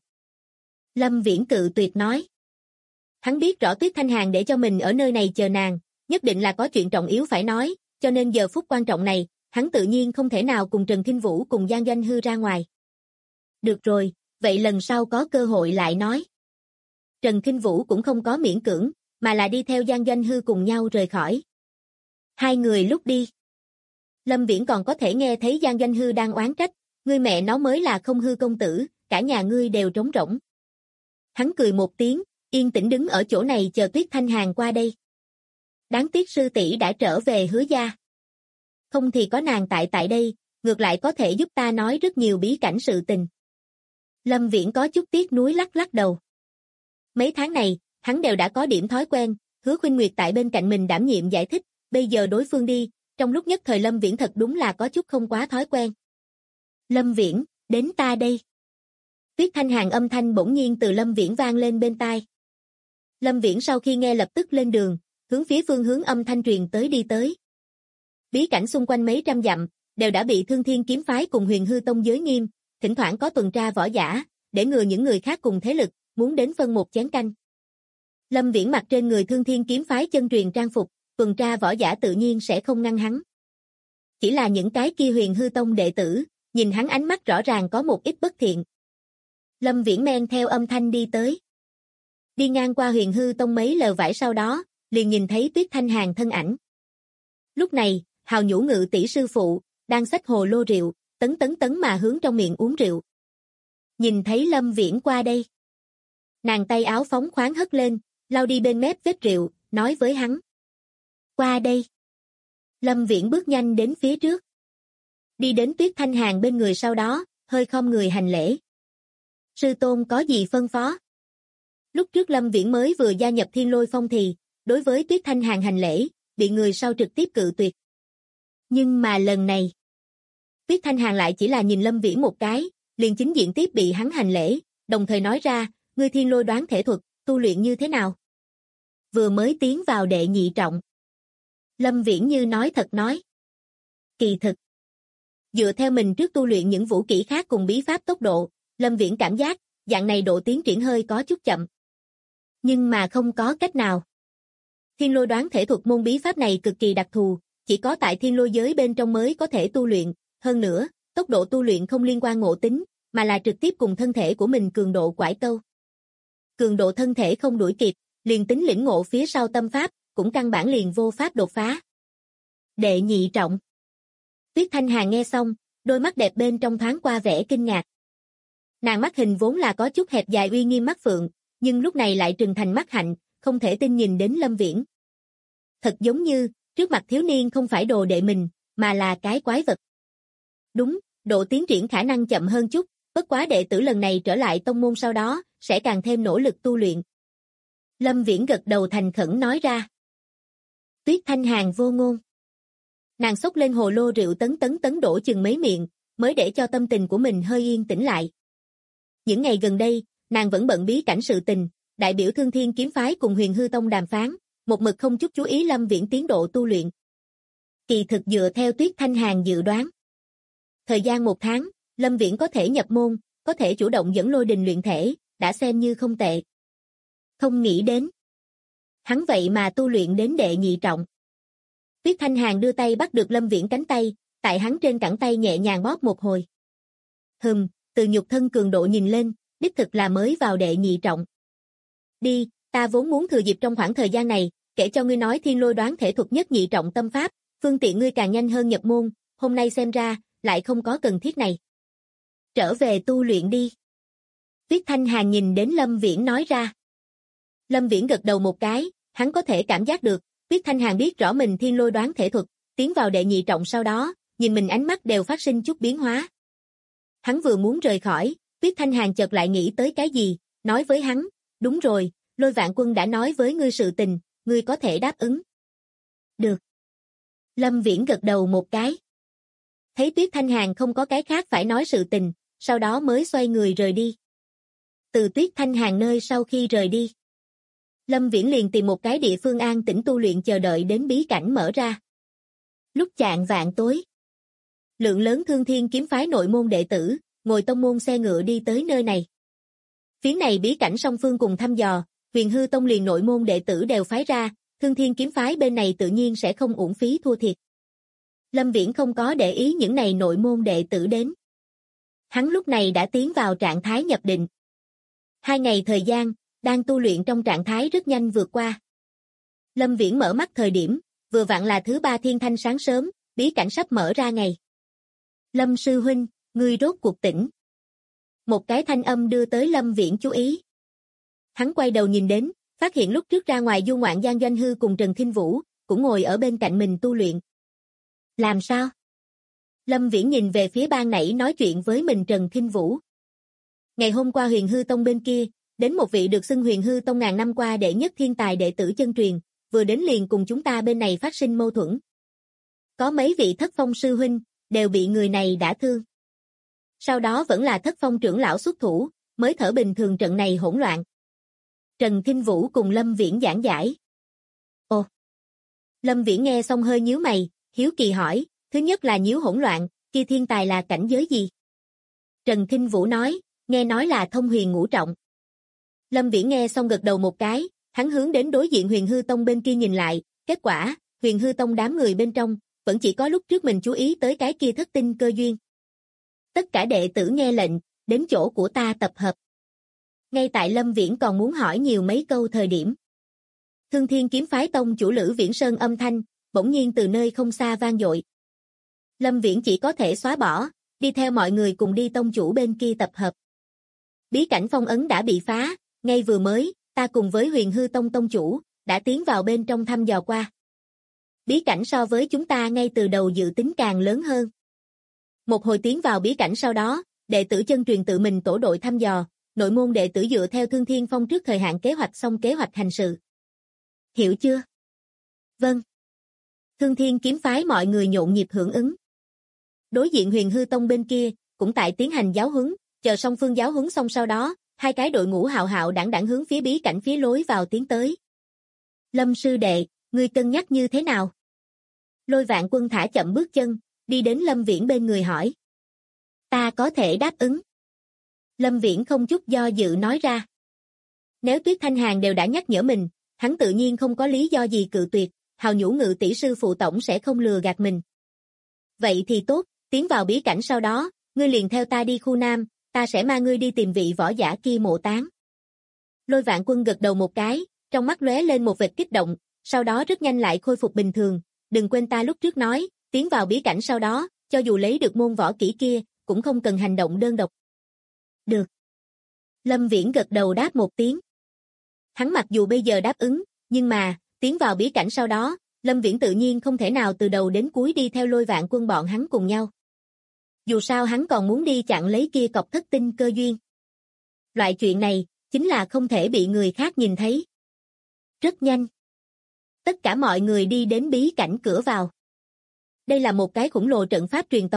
Lâm Viễn cự tuyệt nói. Hắn biết rõ Tuyết Thanh Hàn để cho mình ở nơi này chờ nàng, nhất định là có chuyện trọng yếu phải nói, cho nên giờ phút quan trọng này, hắn tự nhiên không thể nào cùng Trần Thinh Vũ cùng Giang Doanh Hư ra ngoài. Được rồi, vậy lần sau có cơ hội lại nói. Trần Thinh Vũ cũng không có miễn cưỡng, mà là đi theo Giang Doanh Hư cùng nhau rời khỏi. Hai người lúc đi. Lâm Viễn còn có thể nghe thấy Giang Doanh Hư đang oán trách, ngươi mẹ nó mới là Không Hư công tử, cả nhà ngươi đều trống rỗng. Hắn cười một tiếng, yên tĩnh đứng ở chỗ này chờ Tuyết Thanh Hàn qua đây. Đáng tiếc sư tỷ đã trở về Hứa gia. Không thì có nàng tại đây, ngược lại có thể giúp ta nói rất nhiều bí cảnh sự tình. Lâm Viễn có chút tiếc nuối lắc lắc đầu. Mấy tháng này, hắn đều đã có điểm thói quen, Hứa Khuynh Nguyệt tại bên cạnh mình đảm nhiệm giải thích, bây giờ đối phương đi, trong lúc nhất thời Lâm Viễn thật đúng là có chút không quá thói quen. Lâm Viễn, đến ta đây. Tuyết Thanh Hàn âm thanh bỗng nhiên từ Lâm Viễn vang lên bên tai. Lâm Viễn sau khi nghe lập tức lên đường, hướng phía phương hướng âm thanh truyền tới đi tới. Bí cảnh xung quanh mấy trăm dặm, đều đã bị Thương Thiên kiếm phái cùng Huyền Hư Tông giới nghiêm, thỉnh thoảng có tuần tra võ giả, để ngừa những người khác cùng thế lực, muốn đến phân một chén canh. Lâm Viễn mặc trên người Thương Thiên kiếm phái chân truyền trang phục, tuần tra võ giả tự nhiên sẽ không ngăn hắn. Chỉ là những cái kia Huyền Hư Tông đệ tử, nhìn hắn ánh mắt rõ ràng có một ít bất thiện. Lâm Viễn men theo âm thanh đi tới. Đi ngang qua Huyền Hư Tông mấy lều vải sau đó, liền nhìn thấy Tuyết Thanh Hàn thân ảnh. Lúc này, Hào Nhũ Ngự tỷ sư phụ, đang xách hồ lô rượu, tấn mà hướng trong miệng uống rượu. Nhìn thấy Lâm Viễn qua đây. Nàng tay áo phóng khoáng hất lên, lau đi bên mép vết rượu, nói với hắn. Qua đây. Lâm Viễn bước nhanh đến phía trước. Đi đến Tuyết Thanh Hàn bên người sau đó, hơi khom người hành lễ. Sư tôn có gì phân phó? Lúc trước Lâm Viễn mới vừa gia nhập Thiên Lôi Phong thì, đối với Tuyết Thanh Hàn hành lễ, bị người sau trực tiếp cự tuyệt. Nhưng mà lần này, Tuyết Thanh Hàn lại chỉ là nhìn Lâm Viễn một cái, liền chính diện tiếp bị hắn hành lễ, đồng thời nói ra, ngươi Thiên Lôi đoán thể thuật, tu luyện như thế nào? Vừa mới tiến vào đệ nhị trọng. Lâm Viễn như nói thật nói. Kỳ thực, dựa theo mình trước tu luyện những vũ kỹ khác cùng bí pháp tốc độ, Lâm Viễn cảm giác, dạng này độ tiến triển hơi có chút chậm. Nhưng mà không có cách nào. Thiên Lôi đoán thể thuật môn bí pháp này cực kỳ đặc thù, chỉ có tại Thiên Lôi giới bên trong mới có thể tu luyện, hơn nữa, tốc độ tu luyện không liên quan ngộ tính, mà là trực tiếp cùng thân thể của mình cường độ quải câu. Cường độ thân thể không đuổi kịp, liền tính lĩnh ngộ phía sau tâm pháp, cũng căn bản liền vô pháp đột phá. Đệ nhị trọng. Tuyết Thanh Hàn nghe xong, đôi mắt đẹp bên trong thoáng qua vẻ kinh ngạc. Nàng mắt hình vốn là có chút hẹp dài uy nghiêm mắt phượng, nhưng lúc này lại trừng thành mắt hạnh, không thể tin nhìn đến Lâm Viễn. Thật giống như, trước mặt thiếu niên không phải đồ đệ mình, mà là cái quái vật. Đúng, độ tiến triển khả năng chậm hơn chút, bất quá đệ tử lần này trở lại tông môn sau đó, sẽ càng thêm nỗ lực tu luyện. Lâm Viễn gật đầu thành khẩn nói ra. Tuyết Thanh Hàn vô ngôn. Nàng xốc lên hồ lô rượu tấn đổ chừng mấy miệng, mới để cho tâm tình của mình hơi yên tĩnh lại. Những ngày gần đây, nàng vẫn bận bí cảnh sự tình, đại biểu Thương Thiên kiếm phái cùng Huyền Hư Tông đàm phán, một mực không chút chú ý Lâm Viễn tiến độ tu luyện. Kỳ thực dựa theo Tuyết Thanh Hàn dự đoán, thời gian 1 tháng, Lâm Viễn có thể nhập môn, có thể chủ động dẫn Lôi Đình luyện thể, đã xem như không tệ. Không nghĩ đến, hắn vậy mà tu luyện đến đệ nhị trọng. Tuyết Thanh Hàn đưa tay bắt được Lâm Viễn cánh tay, tại hắn trên cẳng tay nhẹ nhàng bóp một hồi. Từ nhục thân cường độ nhìn lên, đích thực là mới vào đệ nhị trọng. Đi, ta vốn muốn thừa dịp trong khoảng thời gian này, kể cho ngươi nói Thiên Lôi Đoán thể thuật nhất nhị trọng tâm pháp, phương tiện ngươi càng nhanh hơn nhập môn, hôm nay xem ra, lại không có cần thiết này. Trở về tu luyện đi. Tuyết Thanh Hàn nhìn đến Lâm Viễn nói ra. Lâm Viễn gật đầu một cái, hắn có thể cảm giác được, Tuyết Thanh Hàn biết rõ mình Thiên Lôi Đoán thể thuật, tiến vào đệ nhị trọng sau đó, nhìn mình ánh mắt đều phát sinh chút biến hóa. Hắn vừa muốn rời khỏi, Tuyết Thanh Hàn chợt lại nghĩ tới cái gì, nói với hắn, đúng rồi, Lôi Vạn Quân đã nói với ngươi sự tình, ngươi có thể đáp ứng. Được. Lâm Viễn gật đầu một cái. Thấy Tuyết Thanh Hàn không có cái khác phải nói sự tình, sau đó mới xoay người rời đi. Từ Tuyết Thanh Hàn nơi sau khi rời đi, Lâm Viễn liền tìm một cái địa phương an tĩnh tu luyện chờ đợi đến bí cảnh mở ra. Lúc chạng vạng tối, lượng lớn Thương Thiên kiếm phái nội môn đệ tử, ngồi tông môn xe ngựa đi tới nơi này. Phía này bí cảnh song phương cùng thăm dò, Huyền Hư Tông liền nội môn đệ tử đều phái ra, Thương Thiên kiếm phái bên này tự nhiên sẽ không uổng phí thua thiệt. Lâm Viễn không có để ý những này nội môn đệ tử đến. Hắn lúc này đã tiến vào trạng thái nhập định. 2 ngày thời gian, đang tu luyện trong trạng thái rất nhanh vượt qua. Lâm Viễn mở mắt thời điểm, vừa vặn là thứ 3 thiên thanh sáng sớm, bí cảnh sắp mở ra ngày. Lâm sư huynh, ngươi rốt cuộc tỉnh. Một cái thanh âm đưa tới Lâm Viễn chú ý. Hắn quay đầu nhìn đến, phát hiện lúc trước ra ngoài du ngoạn Giang Doanh Hư cùng Trần Thinh Vũ, cũng ngồi ở bên cạnh mình tu luyện. Làm sao? Lâm Viễn nhìn về phía ban nãy nói chuyện với mình Trần Thinh Vũ. Ngày hôm qua Huyền Hư Tông bên kia, đến một vị được xưng Huyền Hư Tông ngàn năm qua đệ nhất thiên tài đệ tử chân truyền, vừa đến liền cùng chúng ta bên này phát sinh mâu thuẫn. Có mấy vị Thất Phong sư huynh, đều bị người này đả thương. Sau đó vẫn là Thất Phong trưởng lão xuất thủ, mới thở bình thường trận này hỗn loạn. Trần Thinh Vũ cùng Lâm Viễn giảng giải. Ồ! Lâm Viễn nghe xong hơi nhíu mày, hiếu kỳ hỏi, thứ nhất là nhíu hỗn loạn, kia thiên tài là cảnh giới gì? Trần Thinh Vũ nói, nghe nói là thông huyền ngũ trọng. Lâm Viễn nghe xong gật đầu một cái, hắn hướng đến đối diện Huyền Hư Tông bên kia nhìn lại, kết quả, Huyền Hư Tông đám người bên trong, vẫn chỉ có lúc trước mình chú ý tới cái kia thất tinh cơ duyên. Tất cả đệ tử nghe lệnh, đến chỗ của ta tập hợp. Ngay tại Lâm Viễn còn muốn hỏi nhiều mấy câu thời điểm. Thương Thiên kiếm phái tông chủ Lữ Viễn Sơn âm thanh, bỗng nhiên từ nơi không xa vang dội. Lâm Viễn chỉ có thể xóa bỏ, đi theo mọi người cùng đi tông chủ bên kia tập hợp. Bí cảnh phong ấn đã bị phá, ngay vừa mới, ta cùng với Huyền Hư Tông tông chủ, đã tiến vào bên trong thăm dò qua. Bí cảnh so với chúng ta ngay từ đầu dự tính càng lớn hơn. Một hồi tiến vào bí cảnh sau đó, đệ tử chân truyền tự mình tổ đội thăm dò, nội môn đệ tử dựa theo Thương Thiên Phong trước thời hạn kế hoạch xong kế hoạch hành sự. Hiểu chưa? Vâng. Thương Thiên kiếm phái mọi người nhộn nhịp hưởng ứng. Đối diện Huyền Hư Tông bên kia, cũng tại tiến hành giáo huấn, chờ song phương giáo huấn xong sau đó, 2 cái đội ngũ hạo hạo đãng đãng hướng phía bí cảnh phía lối vào tiến tới. Lâm sư đệ, ngươi cân nhắc như thế nào? Lôi Vạn Quân thả chậm bước chân, đi đến Lâm Viễn bên người hỏi. Ta có thể đáp ứng. Lâm Viễn không chút do dự nói ra. Nếu Tuyết Thanh Hàn đều đã nhắc nhở mình, hắn tự nhiên không có lý do gì cự tuyệt, hào nhũ ngự tỷ sư phụ tổng sẽ không lừa gạt mình. Vậy thì tốt, tiến vào bí cảnh sau đó, ngươi liền theo ta đi khu Nam, ta sẽ mang ngươi đi tìm vị võ giả kia mộ táng. Lôi Vạn Quân gật đầu một cái, trong mắt lóe lên một vệt kích động, sau đó rất nhanh lại khôi phục bình thường, đừng quên ta lúc trước nói, tiến vào bí cảnh sau đó, cho dù lấy được môn võ kỹ kia, cũng không cần hành động đơn độc. Được. Lâm Viễn gật đầu đáp một tiếng. Hắn mặc dù bây giờ đáp ứng, nhưng mà, tiến vào bí cảnh sau đó, Lâm Viễn tự nhiên không thể nào từ đầu đến cuối đi theo Lôi Vạn Quân bọn hắn cùng nhau. Dù sao hắn còn muốn đi chặn lấy kia cọc thất tinh cơ duyên. Loại chuyện này, chính là không thể bị người khác nhìn thấy. Rất nhanh. Tất cả mọi người đi đến bí cảnh cửa vào. Đây là một cái khổng lồ trận pháp truyền tống,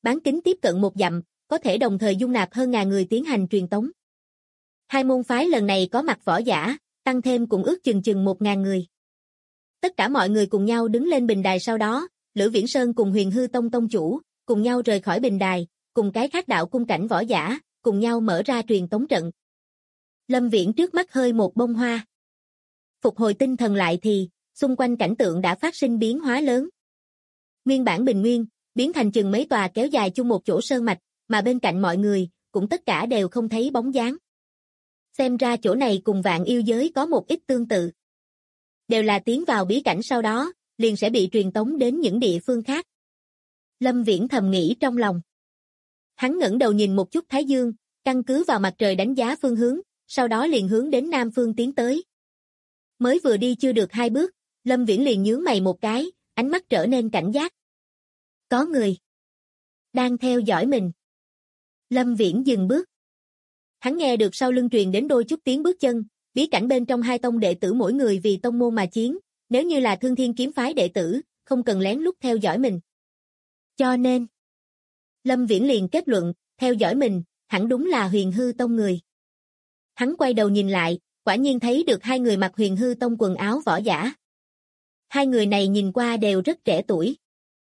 bán kính tiếp cận 1 dặm, có thể đồng thời dung nạp hơn ngàn người tiến hành truyền tống. Hai môn phái lần này có mặt võ giả, tăng thêm cũng ước chừng 1.000 người. Tất cả mọi người cùng nhau đứng lên bình đài, sau đó, Lữ Viễn Sơn cùng Huyền Hư Tông tông chủ, cùng nhau rời khỏi bình đài, cùng cái khác đạo cung cảnh võ giả, cùng nhau mở ra truyền tống trận. Lâm Viễn trước mắt hơi một bông hoa. Phục hồi tinh thần lại thì, xung quanh cảnh tượng đã phát sinh biến hóa lớn. Nguyên bản bình nguyên, biến thành chừng mấy tòa kéo dài chung một chỗ sơn mạch, mà bên cạnh mọi người, cũng tất cả đều không thấy bóng dáng. Xem ra chỗ này cùng Vạn Yêu giới có một ít tương tự. Đều là tiến vào bí cảnh sau đó, liền sẽ bị truyền tống đến những địa phương khác. Lâm Viễn thầm nghĩ trong lòng. Hắn ngẩng đầu nhìn một chút Thái Dương, căn cứ vào mặt trời đánh giá phương hướng, sau đó liền hướng đến Nam phương tiến tới. Mới vừa đi chưa được 2 bước, Lâm Viễn liền nhướng mày một cái, ánh mắt trở nên cảnh giác. Có người đang theo dõi mình. Lâm Viễn dừng bước. Hắn nghe được sau lưng truyền đến đôi chút tiếng bước chân, bí cảnh bên trong hai tông đệ tử mỗi người vì tông môn mà chiến, nếu như là Thương Thiên kiếm phái đệ tử, không cần lén lút theo dõi mình. Cho nên, Lâm Viễn liền kết luận, theo dõi mình, hẳn đúng là Huyền Hư Tông người. Hắn quay đầu nhìn lại, quả nhiên thấy được hai người mặc Huyền Hư Tông quần áo võ giả. Hai người này nhìn qua đều rất trẻ tuổi.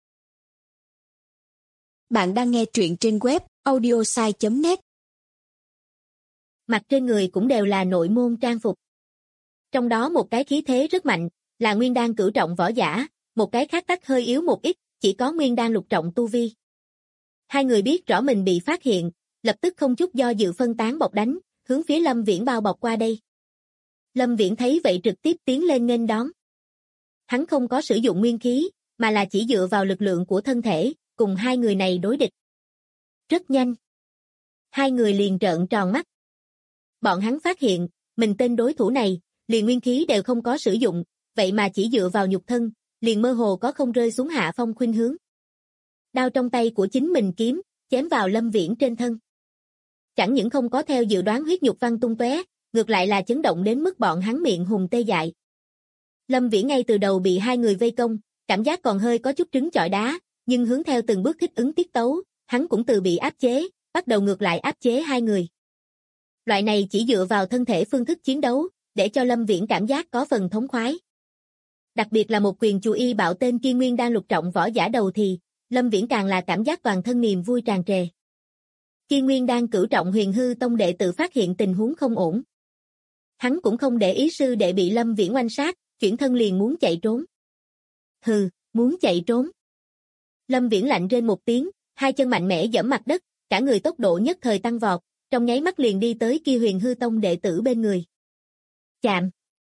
Bạn đang nghe truyện trên web audiosai.net. Mặc trên người cũng đều là nội môn trang phục. Trong đó một cái khí thế rất mạnh, là nguyên đan cửu trọng võ giả, một cái khác tắc hơi yếu một ít, chỉ có nguyên đan lục trọng tu vi. Hai người biết rõ mình bị phát hiện, lập tức không chút do dự phân tán bọc đánh, hướng phía Lâm Viễn bao bọc qua đây. Lâm Viễn thấy vậy trực tiếp tiến lên nghênh đón. Hắn không có sử dụng nguyên khí, mà là chỉ dựa vào lực lượng của thân thể, cùng hai người này đối địch. Rất nhanh. Hai người liền trợn tròn mắt. Bọn hắn phát hiện, mình tên đối thủ này, liền nguyên khí đều không có sử dụng, vậy mà chỉ dựa vào nhục thân, liền mơ hồ có không rơi xuống hạ phong khuynh hướng. Đao trong tay của chính mình kiếm, chém vào Lâm Viễn trên thân. Chẳng những không có theo dự đoán huyết nhục văng tung tóe, ngược lại là chấn động đến mức bọn hắn miệng hùng tê dại. Lâm Viễn ngay từ đầu bị hai người vây công, cảm giác còn hơi có chút trứng chọi đá, nhưng hướng theo từng bước thích ứng tiết tấu, hắn cũng từ bị áp chế, bắt đầu ngược lại áp chế hai người. Loại này chỉ dựa vào thân thể phương thức chiến đấu, để cho Lâm Viễn cảm giác có phần thống khoái. Đặc biệt là một quyền chú y bạo tên kia nguyên đan lục trọng võ giả đầu thì, Lâm Viễn càng là cảm giác toàn thân niềm vui tràn trề. Khi nguyên đan cửu trọng Huyền Hư Tông đệ tử phát hiện tình huống không ổn. Hắn cũng không để ý sư đệ bị Lâm Viễn oanh sát, chuyển thân liền muốn chạy trốn. Hừ, muốn chạy trốn. Lâm Viễn lạnh rên một tiếng, hai chân mạnh mẽ giẫm mặt đất, cả người tốc độ nhất thời tăng vọt, trong nháy mắt liền đi tới kia Huyền Hư Tông đệ tử bên người. Chạm.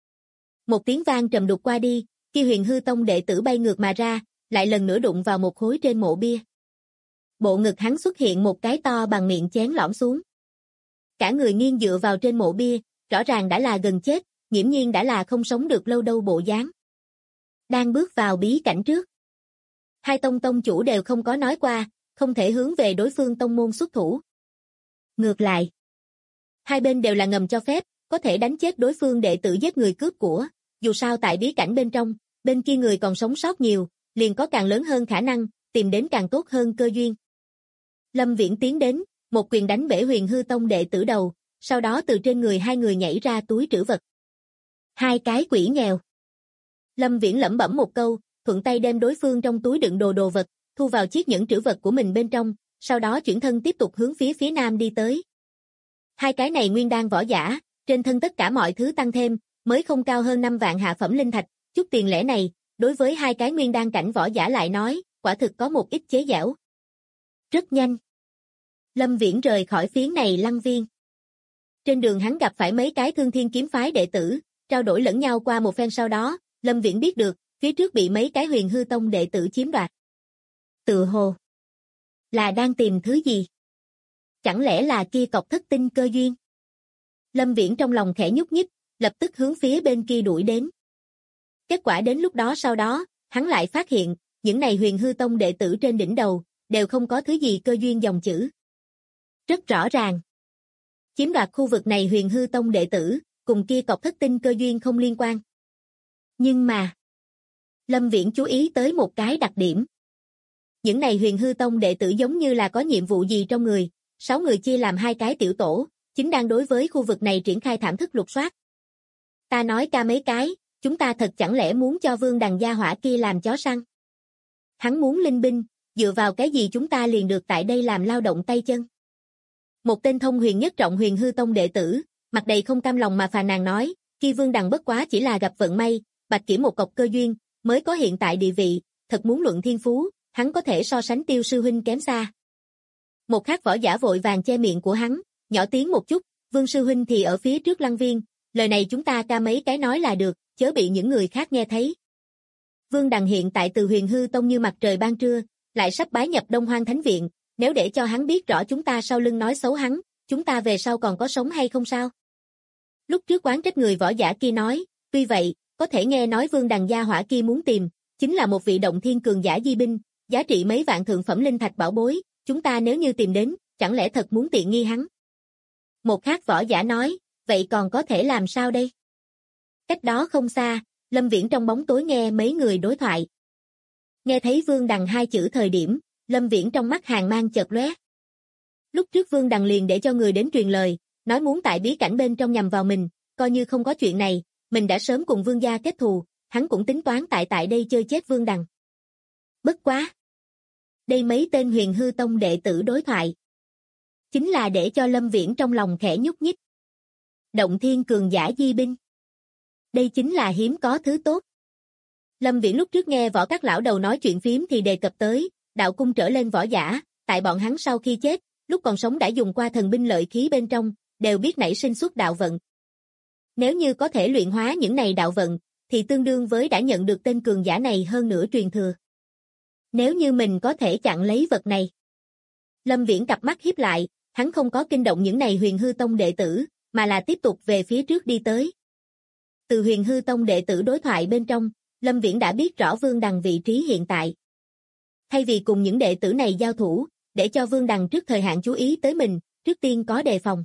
Một tiếng vang trầm đục qua đi, kia Huyền Hư Tông đệ tử bay ngược mà ra, lại lần nữa đụng vào một khối trên mộ bia. Bộ ngực hắn xuất hiện một cái to bằng miệng chén lõm xuống. Cả người nghiêng dựa vào trên mộ bia, rõ ràng đã là gần chết, nghiễm nhiên đã là không sống được lâu đâu bộ dáng. Đang bước vào bí cảnh trước. Hai tông chủ đều không có nói qua, không thể hướng về đối phương tông môn xuất thủ. Ngược lại, hai bên đều là ngầm cho phép, có thể đánh chết đối phương đệ tử giết người cướp của, dù sao tại bí cảnh bên trong, bên kia người còn sống sót nhiều, liền có càng lớn hơn khả năng, tìm đến càng tốt hơn cơ duyên. Lâm Viễn tiến đến, một quyền đánh bể Huyền Hư Tông đệ tử đầu, sau đó từ trên người hai người nhảy ra túi trữ vật. Hai cái quỷ nghèo. Lâm Viễn lẩm bẩm một câu, thuận tay đem đối phương trong túi đựng đồ vật, thu vào chiếc nhẫn trữ vật của mình bên trong, sau đó chuyển thân tiếp tục hướng phía nam đi tới. Hai cái này nguyên đan võ giả, trên thân tất cả mọi thứ tăng thêm, mới không cao hơn 5 vạn hạ phẩm linh thạch, chút tiền lẻ này, đối với hai cái nguyên đan cảnh võ giả lại nói, quả thực có một ít chế giễu. Rất nhanh. Lâm Viễn rời khỏi phiến này lăng viên. Trên đường hắn gặp phải mấy cái Thương Thiên kiếm phái đệ tử, trao đổi lẫn nhau qua một phen sau đó, Lâm Viễn biết được, phía trước bị mấy cái Huyền Hư Tông đệ tử chiếm đoạt. Tự hồ là đang tìm thứ gì? Chẳng lẽ là kia cọc thất tinh cơ duyên? Lâm Viễn trong lòng khẽ nhúc nhích, lập tức hướng phía bên kia đuổi đến. Kết quả đến lúc đó sau đó, hắn lại phát hiện, những này Huyền Hư Tông đệ tử trên đỉnh đầu, đều không có thứ gì cơ duyên dòng chữ. Rất rõ ràng. Chiếm đoạt khu vực này Huyền Hư Tông đệ tử, cùng kia cọc thất tinh cơ duyên không liên quan. Nhưng mà, Lâm Viễn chú ý tới một cái đặc điểm. những này Huyền Hư Tông đệ tử giống như là có nhiệm vụ gì trong người, 6 người chia làm 2 cái tiểu tổ, chính đang đối với khu vực này triển khai thảm thức lục soát. Ta nói ca mấy cái, chúng ta thật chẳng lẽ muốn cho Vương Đằng gia hỏa kia làm chó săn? Hắn muốn linh binh, dựa vào cái gì chúng ta liền được tại đây làm lao động tay chân? Một tên thông huyền nhất trọng Huyền Hư Tông đệ tử, mặt đầy không cam lòng mà phàn nàn nói, khi Vương Đằng bất quá chỉ là gặp vận may, bạch kiểm một cọc cơ duyên, mới có hiện tại địa vị, thật muốn luận thiên phú, hắn có thể so sánh Tiêu sư huynh kém xa. Một khác võ giả vội vàng che miệng của hắn, nhỏ tiếng một chút, Vương sư huynh thì ở phía trước lăng viên, lời này chúng ta ca mấy cái nói là được, chớ bị những người khác nghe thấy. Vương Đằng hiện tại từ Huyền Hư Tông như mặt trời ban trưa, lại sắp bái nhập Đông Hoang Thánh Viện, nếu để cho hắn biết rõ chúng ta sau lưng nói xấu hắn, chúng ta về sau còn có sống hay không sao? Lúc trước oán trách người võ giả kia nói, tuy vậy, có thể nghe nói Vương Đằng gia hỏa kia muốn tìm, chính là một vị động thiên cường giả di binh, giá trị mấy vạn thượng phẩm linh thạch bảo bối, chúng ta nếu như tìm đến, chẳng lẽ thật muốn tiện nghi hắn? Một khác võ giả nói, vậy còn có thể làm sao đây? Cách đó không xa, Lâm Viễn trong bóng tối nghe mấy người đối thoại. Nghe thấy Vương Đằng 2 chữ thời điểm, Lâm Viễn trong mắt hàn mang chợt lóe. Lúc trước Vương Đằng liền để cho người đến truyền lời, nói muốn tại bí cảnh bên trong nhằm vào mình, coi như không có chuyện này, mình đã sớm cùng Vương gia kết thù, hắn cũng tính toán tại đây chơi chết Vương Đằng. Bất quá! Đây mấy tên Huyền Hư Tông đệ tử đối thoại. Chính là để cho Lâm Viễn trong lòng khẽ nhúc nhích. Động thiên cường giả di binh. Đây chính là hiếm có thứ tốt. Lâm Viễn lúc trước nghe võ các lão đầu nói chuyện phím thì đề cập tới, đạo cung trở lên võ giả, tại bọn hắn sau khi chết, lúc còn sống đã dùng qua thần binh lợi khí bên trong, đều biết nảy sinh xuất đạo vận. Nếu như có thể luyện hóa những này đạo vận, thì tương đương với đã nhận được tên cường giả này hơn nửa truyền thừa. Nếu như mình có thể chặn lấy vật này. Lâm Viễn cặp mắt híp lại, hắn không có kinh động những này Huyền Hư Tông đệ tử, mà là tiếp tục về phía trước đi tới. Từ Huyền Hư Tông đệ tử đối thoại bên trong, Lâm Viễn đã biết rõ Vương Đằng vị trí hiện tại. Thay vì cùng những đệ tử này giao thủ, để cho Vương Đằng trước thời hạn chú ý tới mình, trước tiên có đề phòng.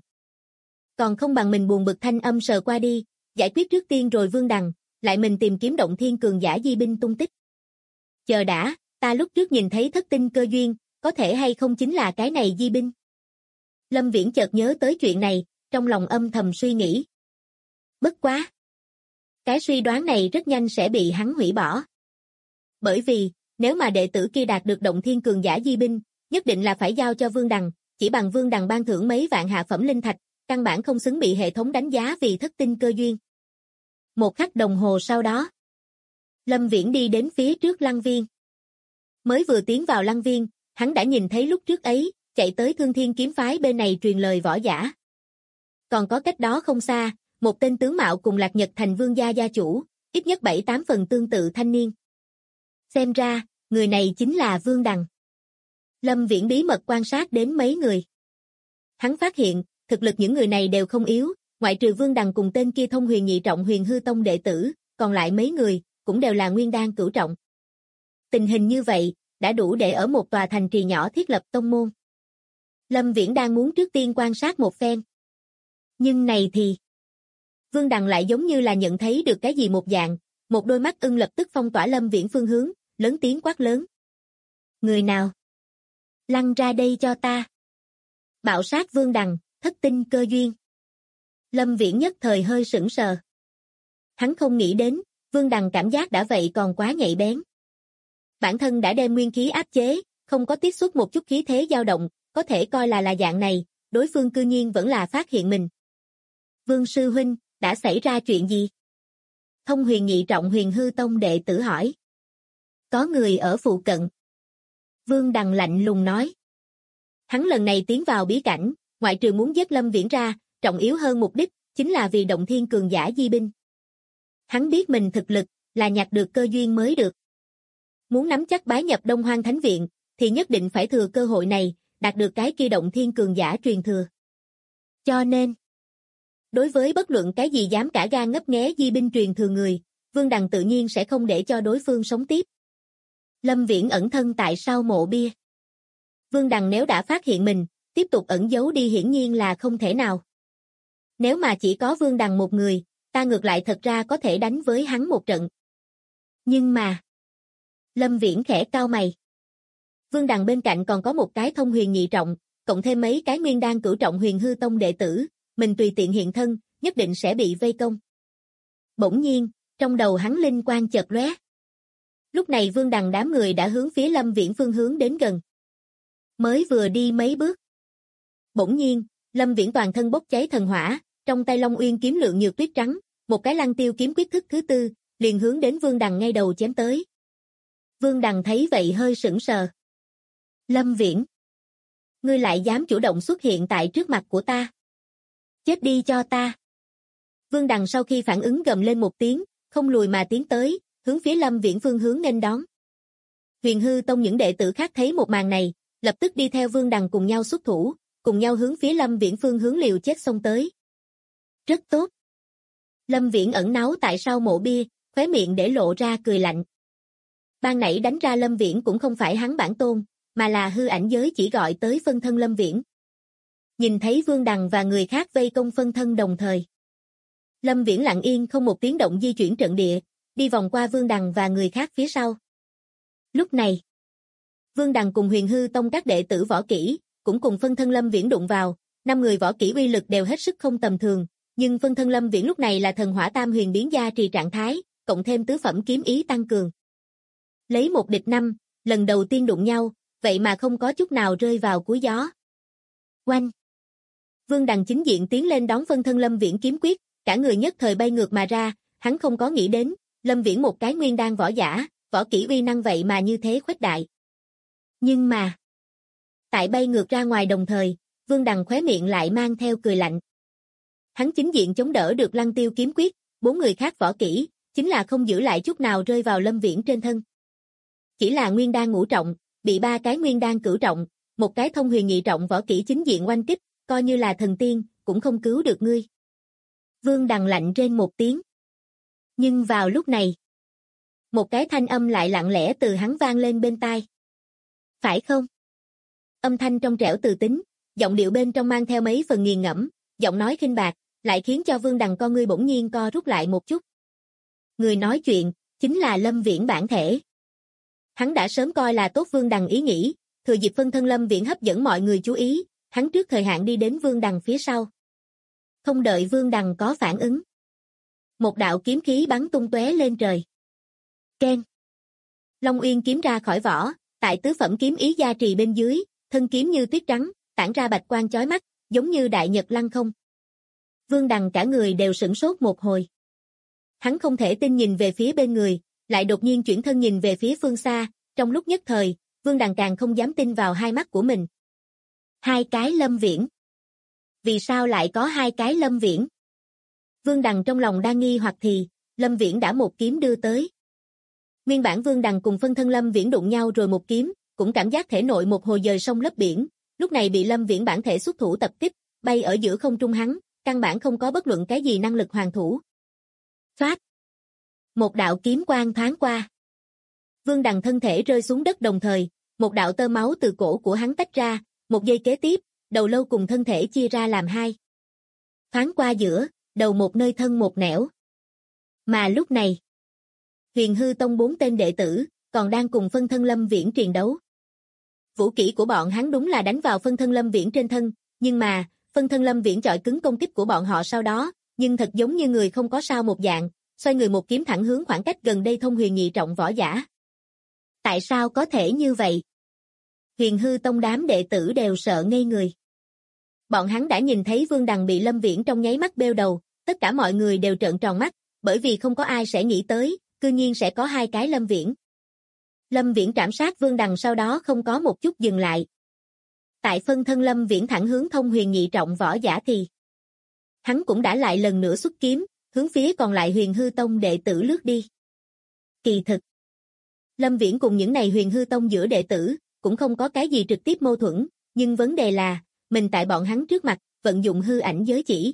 Còn không bằng mình buồn bực thanh âm sờ qua đi, giải quyết trước tiên rồi Vương Đằng, lại mình tìm kiếm động thiên cường giả di binh tung tích. Chờ đã, ta lúc trước nhìn thấy thất tinh cơ duyên, có thể hay không chính là cái này di binh. Lâm Viễn chợt nhớ tới chuyện này, trong lòng âm thầm suy nghĩ. Bất quá! Cái suy đoán này rất nhanh sẽ bị hắn hủy bỏ. Bởi vì, nếu mà đệ tử kia đạt được động thiên cường giả di binh, nhất định là phải giao cho Vương Đằng, chỉ bằng Vương Đằng ban thưởng mấy vạn hạ phẩm linh thạch, căn bản không xứng bị hệ thống đánh giá vì thất tinh cơ duyên. Một khắc đồng hồ sau đó, Lâm Viễn đi đến phía trước lăng viên. Mới vừa tiến vào lăng viên, hắn đã nhìn thấy lúc trước ấy, chạy tới Thương Thiên kiếm phái bên này truyền lời võ giả. Còn có cách đó không xa, một tên tướng mạo cùng Lạc Nhật Thành Vương gia gia chủ, ít nhất 7-8 phần tương tự thanh niên. Xem ra, người này chính là Vương Đằng. Lâm Viễn bí mật quan sát đến mấy người. Hắn phát hiện, thực lực những người này đều không yếu, ngoại trừ Vương Đằng cùng tên kia thông huyền nhị trọng Huyền Hư Tông đệ tử, còn lại mấy người, cũng đều là nguyên đan cửu trọng. Tình hình như vậy, đã đủ để ở một tòa thành trì nhỏ thiết lập tông môn. Lâm Viễn đang muốn trước tiên quan sát một phen. Nhưng này thì... Vương Đằng lại giống như là nhận thấy được cái gì một dạng, một đôi mắt ưng lập tức phong tỏa Lâm Viễn phương hướng, lớn tiếng quát lớn. Người nào? Lăn ra đây cho ta. Bạo sát Vương Đằng, thất tinh cơ duyên. Lâm Viễn nhất thời hơi sững sờ. Hắn không nghĩ đến, Vương Đằng cảm giác đã vậy còn quá nhạy bén. Bản thân đã đem nguyên khí áp chế, không có tiết xuất một chút khí thế dao động, có thể coi là dạng này, đối phương cư nhiên vẫn là phát hiện mình. Vương sư huynh, đã xảy ra chuyện gì? Thông huyền nhị trọng Huyền Hư Tông đệ tử hỏi. Có người ở phụ cận. Vương Đằng lạnh lùng nói. Hắn lần này tiến vào bí cảnh, ngoại trừ muốn giết Lâm Viễn ra, trọng yếu hơn mục đích, chính là vì động thiên cường giả di binh. Hắn biết mình thực lực, là nhặt được cơ duyên mới được. Muốn nắm chắc bái nhập Đông Hoang Thánh Viện, thì nhất định phải thừa cơ hội này, đạt được cái kia động thiên cường giả truyền thừa. Cho nên, đối với bất luận cái gì dám cả gan ngấp nghé di binh truyền thừa người, Vương Đằng tự nhiên sẽ không để cho đối phương sống tiếp. Lâm Viễn ẩn thân tại sau mộ bia. Vương Đằng nếu đã phát hiện mình, tiếp tục ẩn giấu đi hiển nhiên là không thể nào. Nếu mà chỉ có Vương Đằng một người, ta ngược lại thật ra có thể đánh với hắn một trận. Nhưng mà... Lâm Viễn khẽ cau mày. Vương Đằng bên cạnh còn có một cái thông huyền nhị trọng, cộng thêm mấy cái nguyên đan cửu trọng Huyền Hư Tông đệ tử, mình tùy tiện hiện thân, nhất định sẽ bị vây công. Bỗng nhiên, trong đầu hắn linh quang chợt lóe. Lúc này Vương Đằng đám người đã hướng phía Lâm Viễn phương hướng đến gần. Mới vừa đi mấy bước. Bỗng nhiên, Lâm Viễn toàn thân bốc cháy thần hỏa, trong tay Long Uyên kiếm lượng nhược tuyết trắng, một cái Lăng Tiêu kiếm quyết thức thứ tư, liền hướng đến Vương Đằng ngay đầu chém tới. Vương Đằng thấy vậy hơi sững sờ. Lâm Viễn, ngươi lại dám chủ động xuất hiện tại trước mặt của ta. Chết đi cho ta. Vương Đằng sau khi phản ứng gầm lên một tiếng, không lùi mà tiến tới, hướng phía Lâm Viễn phương hướng nghênh đón. Huyền Hư Tông những đệ tử khác thấy một màn này, lập tức đi theo Vương Đằng cùng nhau xuất thủ, cùng nhau hướng phía Lâm Viễn phương hướng liều chết xông tới. Rất tốt. Lâm Viễn ẩn náu tại sau mộ bia, khóe miệng để lộ ra cười lạnh. Ban nãy đánh ra Lâm Viễn cũng không phải hắn bản tôn, mà là hư ảnh giới chỉ gọi tới phân thân Lâm Viễn. Nhìn thấy Vương Đằng và người khác vây công phân thân đồng thời. Lâm Viễn lặng yên không một tiếng động di chuyển trận địa, đi vòng qua Vương Đằng và người khác phía sau. Lúc này, Vương Đằng cùng Huyền Hư Tông các đệ tử võ kỹ, cũng cùng phân thân Lâm Viễn đụng vào, 5 người võ kỹ uy lực đều hết sức không tầm thường, nhưng phân thân Lâm Viễn lúc này là thần hỏa tam huyền biến gia trì trạng thái, cộng thêm tứ phẩm kiếm ý tăng cường. Lấy 1 địch 5, lần đầu tiên đụng nhau, vậy mà không có chút nào rơi vào cuối gió. Oanh! Vương Đằng chính diện tiến lên đón phân thân Lâm Viễn kiếm quyết, cả người nhất thời bay ngược mà ra, hắn không có nghĩ đến, Lâm Viễn một cái nguyên đan võ giả, võ kỹ uy năng vậy mà như thế khuếch đại. Nhưng mà, tại bay ngược ra ngoài đồng thời, Vương Đằng khóe miệng lại mang theo cười lạnh. Hắn chính diện chống đỡ được Lăng Tiêu kiếm quyết, 4 người khác võ kỹ, chính là không giữ lại chút nào rơi vào Lâm Viễn trên thân. Chỉ là nguyên đan ngũ trọng, bị 3 cái nguyên đan cửu trọng, một cái thông huyền nhị trọng võ kỹ chính diện oanh kích, coi như là thần tiên, cũng không cứu được ngươi. Vương Đằng lạnh rên một tiếng. Nhưng vào lúc này, một cái thanh âm lại lặng lẽ từ hắn vang lên bên tai. Phải không? Âm thanh trong trẻo từ tính, giọng điệu bên trong mang theo mấy phần nghiền ngẫm, giọng nói khinh bạc, lại khiến cho Vương Đằng con ngươi bỗng nhiên co rút lại một chút. Người nói chuyện, chính là Lâm Viễn bản thể. Hắn đã sớm coi là tốt Vương Đằng ý nghĩ, thừa dịp phân thân Lâm Viễn hấp dẫn mọi người chú ý, hắn trước thời hạn đi đến Vương Đằng phía sau. Không đợi Vương Đằng có phản ứng. Một đạo kiếm khí bắn tung tóe lên trời. Keng! Long Uyên kiếm ra khỏi vỏ, tại tứ phẩm kiếm ý gia trì bên dưới, thân kiếm như tuyết trắng, tản ra bạch quang chói mắt, giống như đại nhật lăng không. Vương Đằng cả người đều sửng sốt một hồi. Hắn không thể tin nhìn về phía bên người, lại đột nhiên chuyển thân nhìn về phía phương xa, trong lúc nhất thời, Vương Đằng càng không dám tin vào hai mắt của mình. 2 cái Lâm Viễn. Vì sao lại có 2 cái Lâm Viễn? Vương Đằng trong lòng đang nghi hoặc thì, Lâm Viễn đã một kiếm đưa tới. Nguyên bản Vương Đằng cùng phân thân Lâm Viễn đụng nhau rồi một kiếm, cũng cảm giác thể nội một hồi dời sông lấp biển, lúc này bị Lâm Viễn bản thể xuất thủ tập kích, bay ở giữa không trung hắn, căn bản không có bất luận cái gì năng lực hoàn thủ. Phát! Một đạo kiếm quang thoáng qua. Vương Đằng thân thể rơi xuống đất đồng thời, một đạo tơ máu từ cổ của hắn tách ra, một giây kế tiếp, đầu lâu cùng thân thể chia ra làm 2. Thoáng qua giữa, đầu một nơi thân một nẻo. Mà lúc này, Huyền Hư Tông 4 tên đệ tử, còn đang cùng phân thân Lâm Viễn chiến đấu. Vũ kỹ của bọn hắn đúng là đánh vào phân thân Lâm Viễn trên thân, nhưng mà, phân thân Lâm Viễn chọi cứng công kích của bọn họ sau đó, nhưng thật giống như người không có sao một dạng, xoay người một kiếm thẳng hướng khoảng cách gần đây thông huyền nhị trọng võ giả. Tại sao có thể như vậy? Huyền Hư Tông đám đệ tử đều sợ ngây người. Bọn hắn đã nhìn thấy Vương Đằng bị Lâm Viễn trong nháy mắt bêu đầu, tất cả mọi người đều trợn tròn mắt, bởi vì không có ai sẽ nghĩ tới, cư nhiên sẽ có 2 cái Lâm Viễn. Lâm Viễn trảm sát Vương Đằng sau đó không có một chút dừng lại. Tại phân thân Lâm Viễn thẳng hướng thông huyền nhị trọng võ giả thì, hắn cũng đã lại lần nữa xuất kiếm, hướng phía còn lại Huyền Hư Tông đệ tử lướt đi. Kỳ thực, Lâm Viễn cùng những này Huyền Hư Tông giữa đệ tử, cũng không có cái gì trực tiếp mâu thuẫn, nhưng vấn đề là, mình tại bọn hắn trước mặt, vận dụng hư ảnh giới chỉ.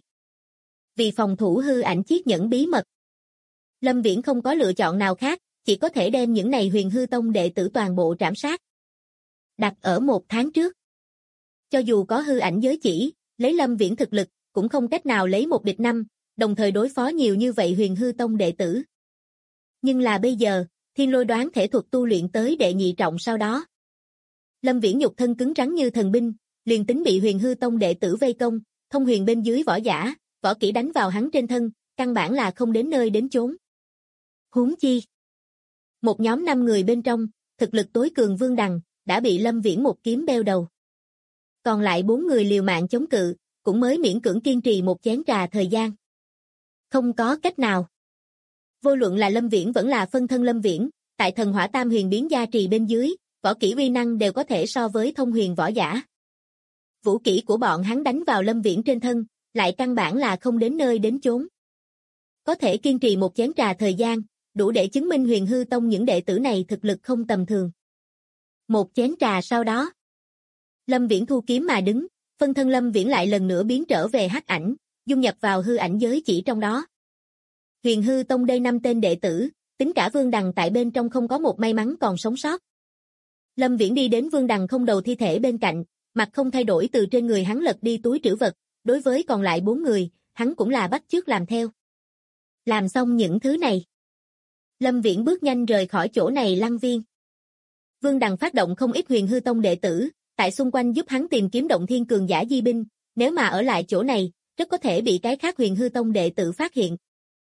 Vì phòng thủ hư ảnh chiết nhẫn bí mật, Lâm Viễn không có lựa chọn nào khác, chỉ có thể đem những này Huyền Hư Tông đệ tử toàn bộ trảm sát. Đặt ở 1 tháng trước. Cho dù có hư ảnh giới chỉ, lấy Lâm Viễn thực lực, cũng không cách nào lấy 1 địch 5, đồng thời đối phó nhiều như vậy Huyền Hư Tông đệ tử. Nhưng là bây giờ, Thiên Lôi đoán thể thuật tu luyện tới đệ nhị trọng sau đó. Lâm Viễn nhục thân cứng rắn như thần binh, liền tính bị Huyền Hư Tông đệ tử vây công, thông huyền bên dưới võ giả, võ kỹ đánh vào hắn trên thân, căn bản là không đến nơi đến chốn. Huống chi, một nhóm 5 người bên trong, thực lực tối cường Vương Đằng, đã bị Lâm Viễn một kiếm beo đầu. Còn lại 4 người liều mạng chống cự, cũng mới miễn cưỡng kiên trì một chén trà thời gian. Không có cách nào. Vô luận là Lâm Viễn vẫn là phân thân Lâm Viễn, tại thần hỏa tam huyền biến gia trì bên dưới, võ kỹ uy năng đều có thể so với thông huyền võ giả. Vũ kỹ của bọn hắn đánh vào Lâm Viễn trên thân, lại căn bản là không đến nơi đến chốn. Có thể kiên trì một chén trà thời gian, đủ để chứng minh Huyền Hư Tông những đệ tử này thực lực không tầm thường. Một chén trà sau đó, Lâm Viễn thu kiếm mà đứng, phân thân Lâm Viễn lại lần nữa biến trở về hắc ảnh, dung nhập vào hư ảnh giới chỉ trong đó. Huyền Hư Tông đây 5 tên đệ tử, tính cả Vương Đằng tại bên trong không có một may mắn còn sống sót. Lâm Viễn đi đến Vương Đằng không đầu thi thể bên cạnh, mặt không thay đổi từ trên người hắn lật đi túi trữ vật, đối với còn lại 4 người, hắn cũng là bắt chước làm theo. Làm xong những thứ này, Lâm Viễn bước nhanh rời khỏi chỗ này lăng viên. Vương Đằng phát động không ít Huyền Hư Tông đệ tử, tại xung quanh giúp hắn tìm kiếm động thiên cường giả di binh, nếu mà ở lại chỗ này, rất có thể bị cái khác Huyền Hư Tông đệ tử phát hiện.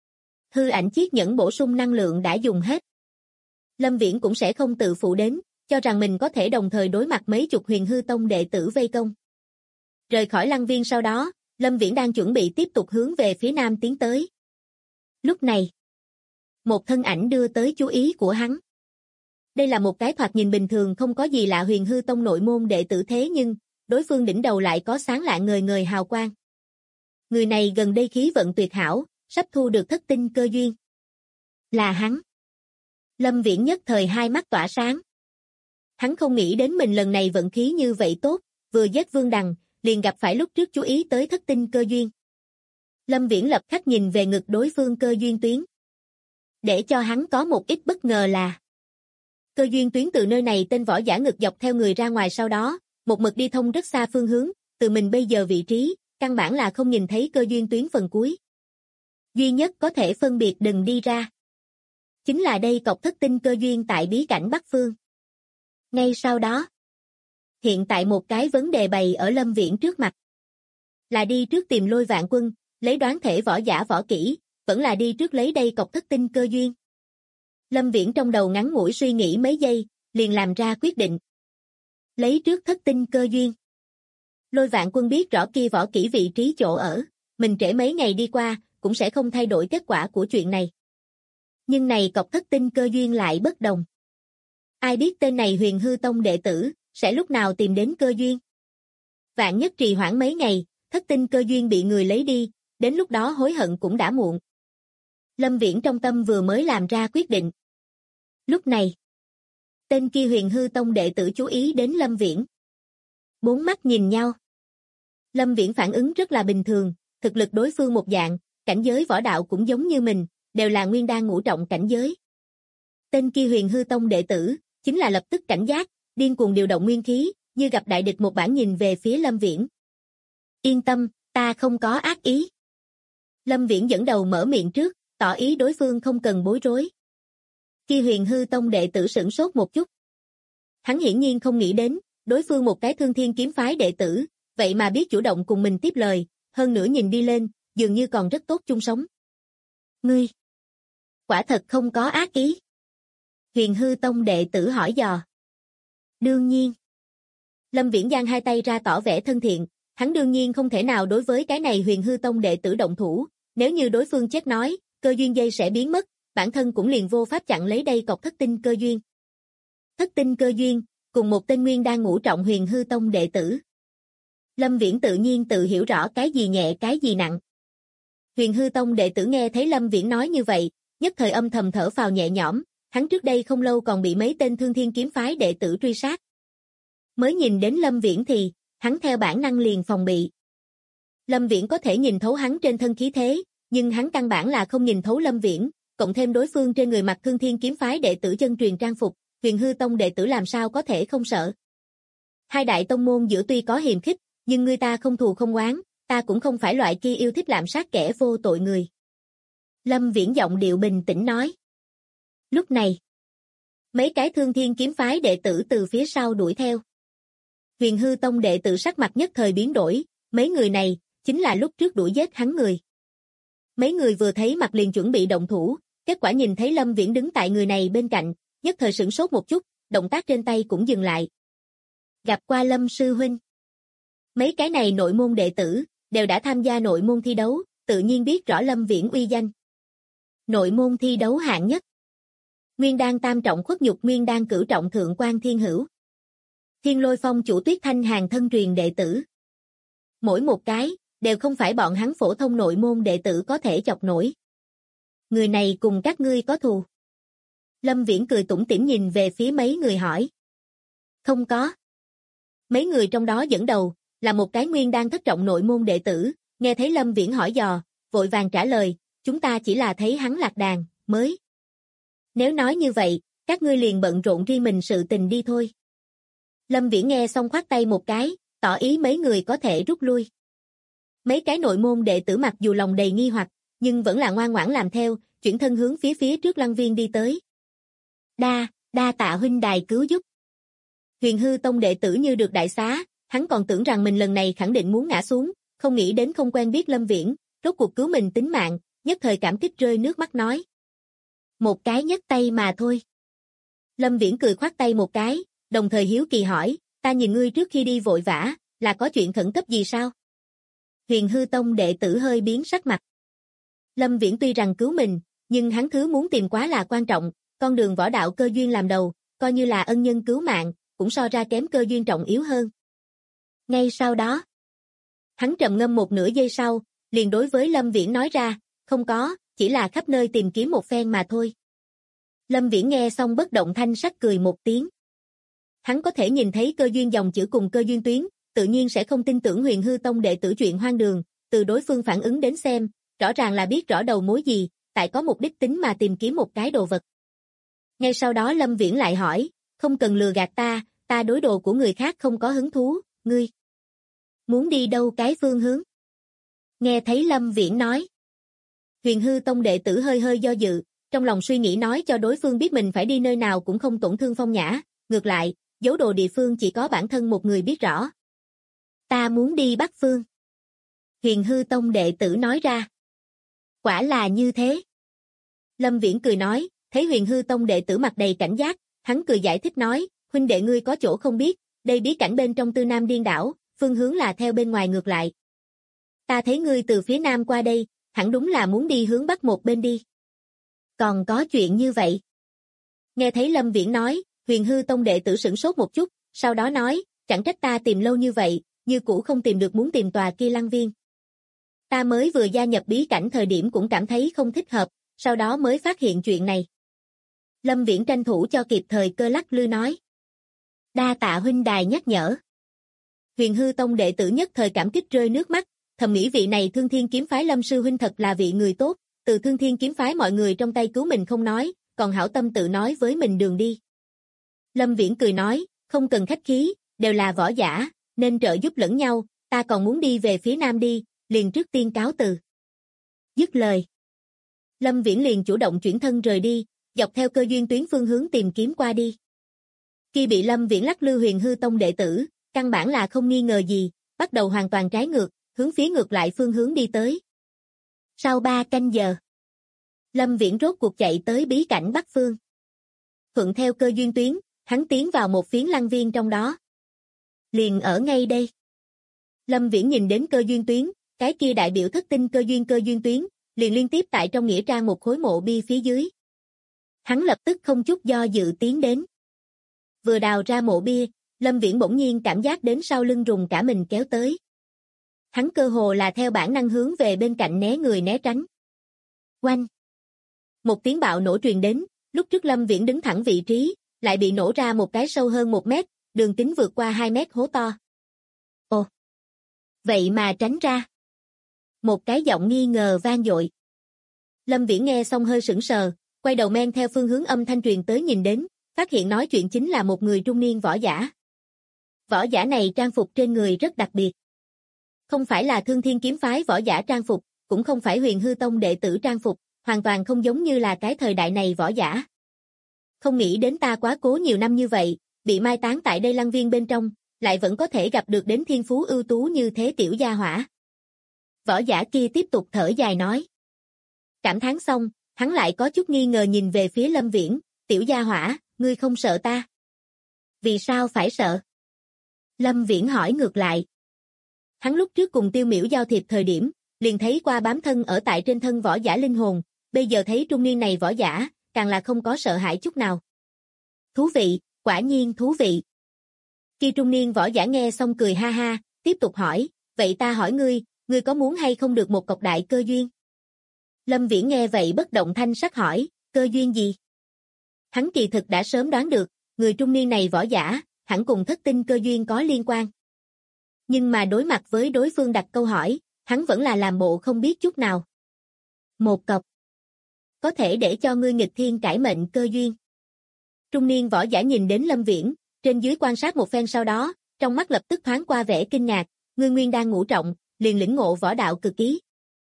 Hư ảnh chiếc nhẫn bổ sung năng lượng đã dùng hết. Lâm Viễn cũng sẽ không tự phụ đến, cho rằng mình có thể đồng thời đối mặt mấy chục Huyền Hư Tông đệ tử vây công. Rời khỏi lăng viên sau đó, Lâm Viễn đang chuẩn bị tiếp tục hướng về phía nam tiến tới. Lúc này, một thân ảnh đưa tới chú ý của hắn. Đây là một cái thoạt nhìn bình thường không có gì lạ Huyền Hư Tông nội môn đệ tử thế nhưng, đối phương đỉnh đầu lại có sáng lạ ngời ngời hào quang. Người này gần đây khí vận tuyệt hảo, sắp thu được thất tinh cơ duyên. Là hắn. Lâm Viễn nhất thời hai mắt tỏa sáng. Hắn không nghĩ đến mình lần này vận khí như vậy tốt, vừa giết Vương Đằng, liền gặp phải lúc trước chú ý tới thất tinh cơ duyên. Lâm Viễn lập khắc nhìn về ngực đối phương cơ duyên tuyến. Để cho hắn có một ít bất ngờ là cơ duyên tuyến từ nơi này tên võ giả ngực dọc theo người ra ngoài sau đó, một mực đi thông rất xa phương hướng, từ mình bây giờ vị trí, căn bản là không nhìn thấy cơ duyên tuyến phần cuối. Duy nhất có thể phân biệt đừng đi ra. Chính là đây cọc thất tinh cơ duyên tại bí cảnh Bắc Phương. Ngay sau đó, hiện tại một cái vấn đề bày ở Lâm Viễn trước mặt. Là đi trước tìm Lôi Vạn Quân, lấy đoán thể võ giả võ kỹ, vẫn là đi trước lấy đây cọc thất tinh cơ duyên. Lâm Viễn trong đầu ngắn ngủi suy nghĩ mấy giây, liền làm ra quyết định. Lấy trước thất tinh cơ duyên. Lôi Vạn Quân biết rõ kia võ kỹ vị trí chỗ ở, mình trễ mấy ngày đi qua, cũng sẽ không thay đổi kết quả của chuyện này. Nhưng này cọc thất tinh cơ duyên lại bất đồng. Ai biết tên này Huyền Hư Tông đệ tử, sẽ lúc nào tìm đến cơ duyên. Vạn nhất trì hoãn mấy ngày, thất tinh cơ duyên bị người lấy đi, đến lúc đó hối hận cũng đã muộn. Lâm Viễn trong tâm vừa mới làm ra quyết định. Lúc này, tên kia Huyền Hư Tông đệ tử chú ý đến Lâm Viễn. 4 mắt nhìn nhau. Lâm Viễn phản ứng rất là bình thường, thực lực đối phương một dạng, cảnh giới võ đạo cũng giống như mình, đều là nguyên đan ngũ trọng cảnh giới. Tên kia Huyền Hư Tông đệ tử, chính là lập tức cảnh giác, điên cuồng điều động nguyên khí, như gặp đại địch một bản nhìn về phía Lâm Viễn. Yên tâm, ta không có ác ý. Lâm Viễn dẫn đầu mở miệng trước, tỏ ý đối phương không cần bối rối. Kia Huyền Hư Tông đệ tử sửng sốt một chút. Hắn hiển nhiên không nghĩ đến, đối phương một cái Thương Thiên kiếm phái đệ tử, vậy mà biết chủ động cùng mình tiếp lời, hơn nữa nhìn đi lên, dường như còn rất tốt chung sống. Ngươi, quả thật không có ác ý. Huyền Hư Tông đệ tử hỏi dò. Đương nhiên. Lâm Viễn giang hai tay ra tỏ vẻ thân thiện, hắn đương nhiên không thể nào đối với cái này Huyền Hư Tông đệ tử động thủ, nếu như đối phương chết nói, cơ duyên dây sẽ biến mất, bản thân cũng liền vô pháp chặn lấy đây cọc thất tinh cơ duyên. Thất tinh cơ duyên, cùng một tên nguyên đan ngũ trọng Huyền Hư Tông đệ tử. Lâm Viễn tự nhiên tự hiểu rõ cái gì nhẹ cái gì nặng. Huyền Hư Tông đệ tử nghe thấy Lâm Viễn nói như vậy, nhất thời âm thầm thở phào nhẹ nhõm, hắn trước đây không lâu còn bị mấy tên Thương Thiên kiếm phái đệ tử truy sát. Mới nhìn đến Lâm Viễn thì, hắn theo bản năng liền phòng bị. Lâm Viễn có thể nhìn thấu hắn trên thân khí thế, nhưng hắn căn bản là không nhìn thấu Lâm Viễn, cộng thêm đối phương trên người mặc Thương Thiên kiếm phái đệ tử chân truyền trang phục, Huyền Hư Tông đệ tử làm sao có thể không sợ. Hai đại tông môn giữa tuy có hiềm khích, nhưng người ta không thù không oán, ta cũng không phải loại kia yêu thích lạm sát kẻ vô tội người. Lâm Viễn giọng điệu bình tĩnh nói. Lúc này, mấy cái Thương Thiên kiếm phái đệ tử từ phía sau đuổi theo. Huyền Hư Tông đệ tử sắc mặt nhất thời biến đổi, mấy người này, chính là lúc trước đuổi giết hắn người. Mấy người vừa thấy mặt liền chuẩn bị động thủ, kết quả nhìn thấy Lâm Viễn đứng tại người này bên cạnh, nhất thời sửng sốt một chút, động tác trên tay cũng dừng lại. Gặp qua Lâm sư huynh. Mấy cái này nội môn đệ tử, đều đã tham gia nội môn thi đấu, tự nhiên biết rõ Lâm Viễn uy danh. Nội môn thi đấu hạng nhất. Nguyên đan tam trọng khuất nhục, nguyên đan cửu trọng thượng quan thiên hữu. Thiên Lôi Phong chủ Tuyết Thanh hàng thân truyền đệ tử. Mỗi một cái, đều không phải bọn hắn phổ thông nội môn đệ tử có thể chọc nổi. Người này cùng các ngươi có thù. Lâm Viễn cười tủm tỉm nhìn về phía mấy người hỏi. Không có. Mấy người trong đó dẫn đầu, là một cái nguyên đan thất trọng nội môn đệ tử, nghe thấy Lâm Viễn hỏi dò, vội vàng trả lời, chúng ta chỉ là thấy hắn lạc đàn, mới. Nếu nói như vậy, các ngươi liền bận rộn riêng mình sự tình đi thôi. Lâm Viễn nghe xong khoát tay một cái, tỏ ý mấy người có thể rút lui. Mấy cái nội môn đệ tử mặc dù lòng đầy nghi hoặc, nhưng vẫn là ngoan ngoãn làm theo, chuyển thân hướng phía trước lăng viên đi tới. Đa tạ huynh đài cứu giúp. Huyền Hư Tông đệ tử như được đại xá, hắn còn tưởng rằng mình lần này khẳng định muốn ngã xuống, không nghĩ đến không quen biết Lâm Viễn, rốt cuộc cứu mình tính mạng, nhất thời cảm kích rơi nước mắt nói. Một cái nhấc tay mà thôi. Lâm Viễn cười khoát tay một cái, đồng thời hiếu kỳ hỏi, ta nhìn ngươi trước khi đi vội vã, là có chuyện khẩn cấp gì sao? Huyền Hư Tông đệ tử hơi biến sắc mặt. Lâm Viễn tuy rằng cứu mình, nhưng hắn thứ muốn tìm quá là quan trọng, con đường võ đạo cơ duyên làm đầu, coi như là ân nhân cứu mạng, cũng so ra kém cơ duyên trọng yếu hơn. Ngay sau đó, hắn trầm ngâm một nửa giây sau, liền đối với Lâm Viễn nói ra, không có, chỉ là khắp nơi tìm kiếm một phen mà thôi. Lâm Viễn nghe xong bất động thanh sắc cười một tiếng. Hắn có thể nhìn thấy cơ duyên dòng chữ cùng cơ duyên tuyến, tự nhiên sẽ không tin tưởng Huyền Hư Tông đệ tử chuyện hoang đường, từ đối phương phản ứng đến xem, rõ ràng là biết rõ đầu mối gì, tại có mục đích tính mà tìm kiếm một cái đồ vật. Ngay sau đó Lâm Viễn lại hỏi, không cần lừa gạt ta đối đồ của người khác không có hứng thú, ngươi muốn đi đâu cái phương hướng? Nghe thấy Lâm Viễn nói. Huyền Hư Tông đệ tử hơi do dự, trong lòng suy nghĩ nói cho đối phương biết mình phải đi nơi nào cũng không tổn thương phong nhã, ngược lại, giấu đồ địa phương chỉ có bản thân một người biết rõ. Ta muốn đi Bắc Phương. Huyền Hư Tông đệ tử nói ra. Quả là như thế. Lâm Viễn cười nói, thấy Huyền Hư Tông đệ tử mặt đầy cảnh giác, hắn cười giải thích nói, huynh đệ ngươi có chỗ không biết, đây bí cảnh bên trong Tư Nam Điên Đảo, phương hướng là theo bên ngoài ngược lại. Ta thấy ngươi từ phía nam qua đây, hẳn đúng là muốn đi hướng bắc một bên đi. Còn có chuyện như vậy. Nghe thấy Lâm Viễn nói, Huyền Hư Tông đệ tử sửng sốt một chút, sau đó nói, chẳng trách ta tìm lâu như vậy, như cũ không tìm được muốn tìm tòa kia lăng viên. Ta mới vừa gia nhập bí cảnh thời điểm cũng cảm thấy không thích hợp, sau đó mới phát hiện chuyện này. Lâm Viễn tranh thủ cho kịp thời cơ lắc lư nói. Đa tạ huynh đài nhắc nhở. Huyền Hư Tông đệ tử nhất thời cảm kích rơi nước mắt, thầm nghĩ vị này Thương Thiên kiếm phái Lâm sư huynh thật là vị người tốt, từ Thương Thiên kiếm phái mọi người trong tay cứu mình không nói, còn hảo tâm tự nói với mình đường đi. Lâm Viễn cười nói, không cần khách khí, đều là võ giả, nên trợ giúp lẫn nhau, ta còn muốn đi về phía nam đi, liền trước tiên cáo từ. Dứt lời. Lâm Viễn liền chủ động chuyển thân rời đi, dọc theo cơ duyên tuyến phương hướng tìm kiếm qua đi. Khi bị Lâm Viễn lắc lư Huyền Hư Tông đệ tử, căn bản là không nghi ngờ gì, bắt đầu hoàn toàn trái ngược, hướng phía ngược lại phương hướng đi tới. Sau 3 canh giờ, Lâm Viễn rốt cuộc chạy tới bí cảnh Bắc Phương. Thuận theo cơ duyên tuyến, hắn tiến vào một phiến lăng viên trong đó. Liền ở ngay đây. Lâm Viễn nhìn đến cơ duyên tuyến, cái kia đại biểu thất tinh cơ duyên tuyến, liền liên tiếp tại trong nghĩa trang một khối mộ bia phía dưới. Hắn lập tức không chút do dự tiến đến. Vừa đào ra mộ bia, Lâm Viễn bỗng nhiên cảm giác đến sau lưng rùng cả mình kéo tới. Hắn cơ hồ là theo bản năng hướng về bên cạnh né người né tránh. Oanh! Một tiếng bạo nổ truyền đến, lúc trước Lâm Viễn đứng thẳng vị trí, lại bị nổ ra một cái sâu hơn 1 mét, đường kính vượt qua 2 mét hố to. Ồ! Vậy mà tránh ra. Một cái giọng nghi ngờ vang dội. Lâm Viễn nghe xong hơi sững sờ, quay đầu men theo phương hướng âm thanh truyền tới nhìn đến, phát hiện nói chuyện chính là một người trung niên võ giả. Võ giả này trang phục trên người rất đặc biệt. Không phải là Thương Thiên kiếm phái võ giả trang phục, cũng không phải Huyền Hư Tông đệ tử trang phục, hoàn toàn không giống như là cái thời đại này võ giả. Không nghĩ đến ta quá cố nhiều năm như vậy, bị mai táng tại đây lăng viên bên trong, lại vẫn có thể gặp được đến thiên phú ưu tú như thế tiểu gia hỏa. Võ giả kia tiếp tục thở dài nói. Cảm thán xong, hắn lại có chút nghi ngờ nhìn về phía Lâm Viễn, tiểu gia hỏa, ngươi không sợ ta? Vì sao phải sợ? Lâm Viễn hỏi ngược lại. Hắn lúc trước cùng Tiêu Miểu giao thiệp thời điểm, liền thấy qua bám thân ở tại trên thân võ giả linh hồn, bây giờ thấy trung niên này võ giả, càng là không có sợ hãi chút nào. Thú vị, quả nhiên thú vị. Khi trung niên võ giả nghe xong cười ha ha, tiếp tục hỏi, vậy ta hỏi ngươi có muốn hay không được một cọc đại cơ duyên? Lâm Viễn nghe vậy bất động thanh sắc hỏi, cơ duyên gì? Hắn kỳ thực đã sớm đoán được, người trung niên này võ giả, hẳn cùng thất tinh cơ duyên có liên quan. Nhưng mà đối mặt với đối phương đặt câu hỏi, hắn vẫn là làm bộ không biết chút nào. Một cọc. Có thể để cho ngươi nghịch thiên cải mệnh cơ duyên. Trung niên võ giả nhìn đến Lâm Viễn, trên dưới quan sát một phen sau đó, trong mắt lập tức thoáng qua vẻ kinh ngạc, ngươi nguyên đang ngũ trọng, liền lĩnh ngộ võ đạo cực ý.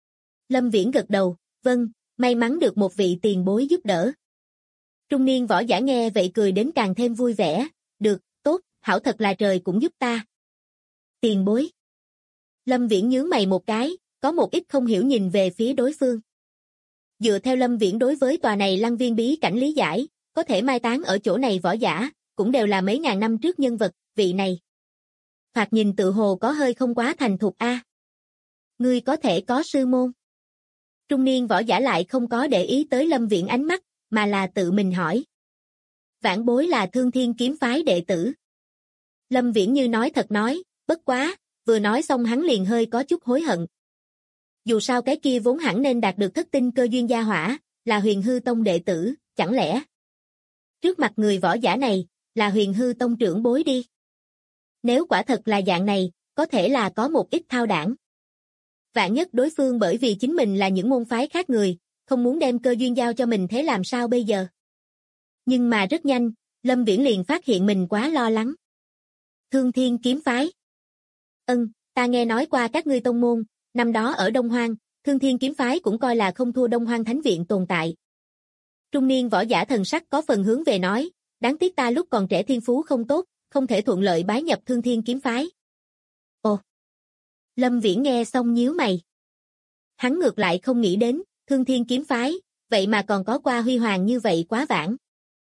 Lâm Viễn gật đầu, vâng, may mắn được một vị tiền bối giúp đỡ. Trung niên võ giả nghe vậy cười đến càng thêm vui vẻ, được, tốt, hảo thật là trời cũng giúp ta. Tiền bối. Lâm Viễn nhướng mày một cái, có một ít không hiểu nhìn về phía đối phương. Dựa theo Lâm Viễn đối với tòa này Lăng Viên bí cảnh lý giải, có thể mai táng ở chỗ này võ giả, cũng đều là mấy ngàn năm trước nhân vật, vị này. Thoạt nhìn tự hồ có hơi không quá thành thục a. Ngươi có thể có sư môn. Trung niên võ giả lại không có để ý tới Lâm Viễn ánh mắt, mà là tự mình hỏi. Vãn bối là Thương Thiên kiếm phái đệ tử. Lâm Viễn như nói thật nói, bất quá, vừa nói xong hắn liền hơi có chút hối hận. Dù sao cái kia vốn hẳn nên đạt được thất tinh cơ duyên gia hỏa, là Huyền Hư Tông đệ tử, chẳng lẽ? Trước mặt người võ giả này, là Huyền Hư Tông trưởng bối đi. Nếu quả thật là dạng này, có thể là có một ít thao đảng. Vạn nhất đối phương bởi vì chính mình là những môn phái khác người, không muốn đem cơ duyên giao cho mình thế làm sao bây giờ? Nhưng mà rất nhanh, Lâm Viễn liền phát hiện mình quá lo lắng. Thương Thiên kiếm phái. Ta nghe nói qua các ngươi tông môn, năm đó ở Đông Hoang, Thương Thiên kiếm phái cũng coi là không thua Đông Hoang Thánh Viện tồn tại. Trung niên võ giả thần sắc có phần hướng về nói, đáng tiếc ta lúc còn trẻ thiên phú không tốt, không thể thuận lợi bái nhập Thương Thiên kiếm phái. Ồ! Lâm Viễn nghe xong nhíu mày. Hắn ngược lại không nghĩ đến, Thương Thiên kiếm phái, vậy mà còn có qua huy hoàng như vậy quá vãng.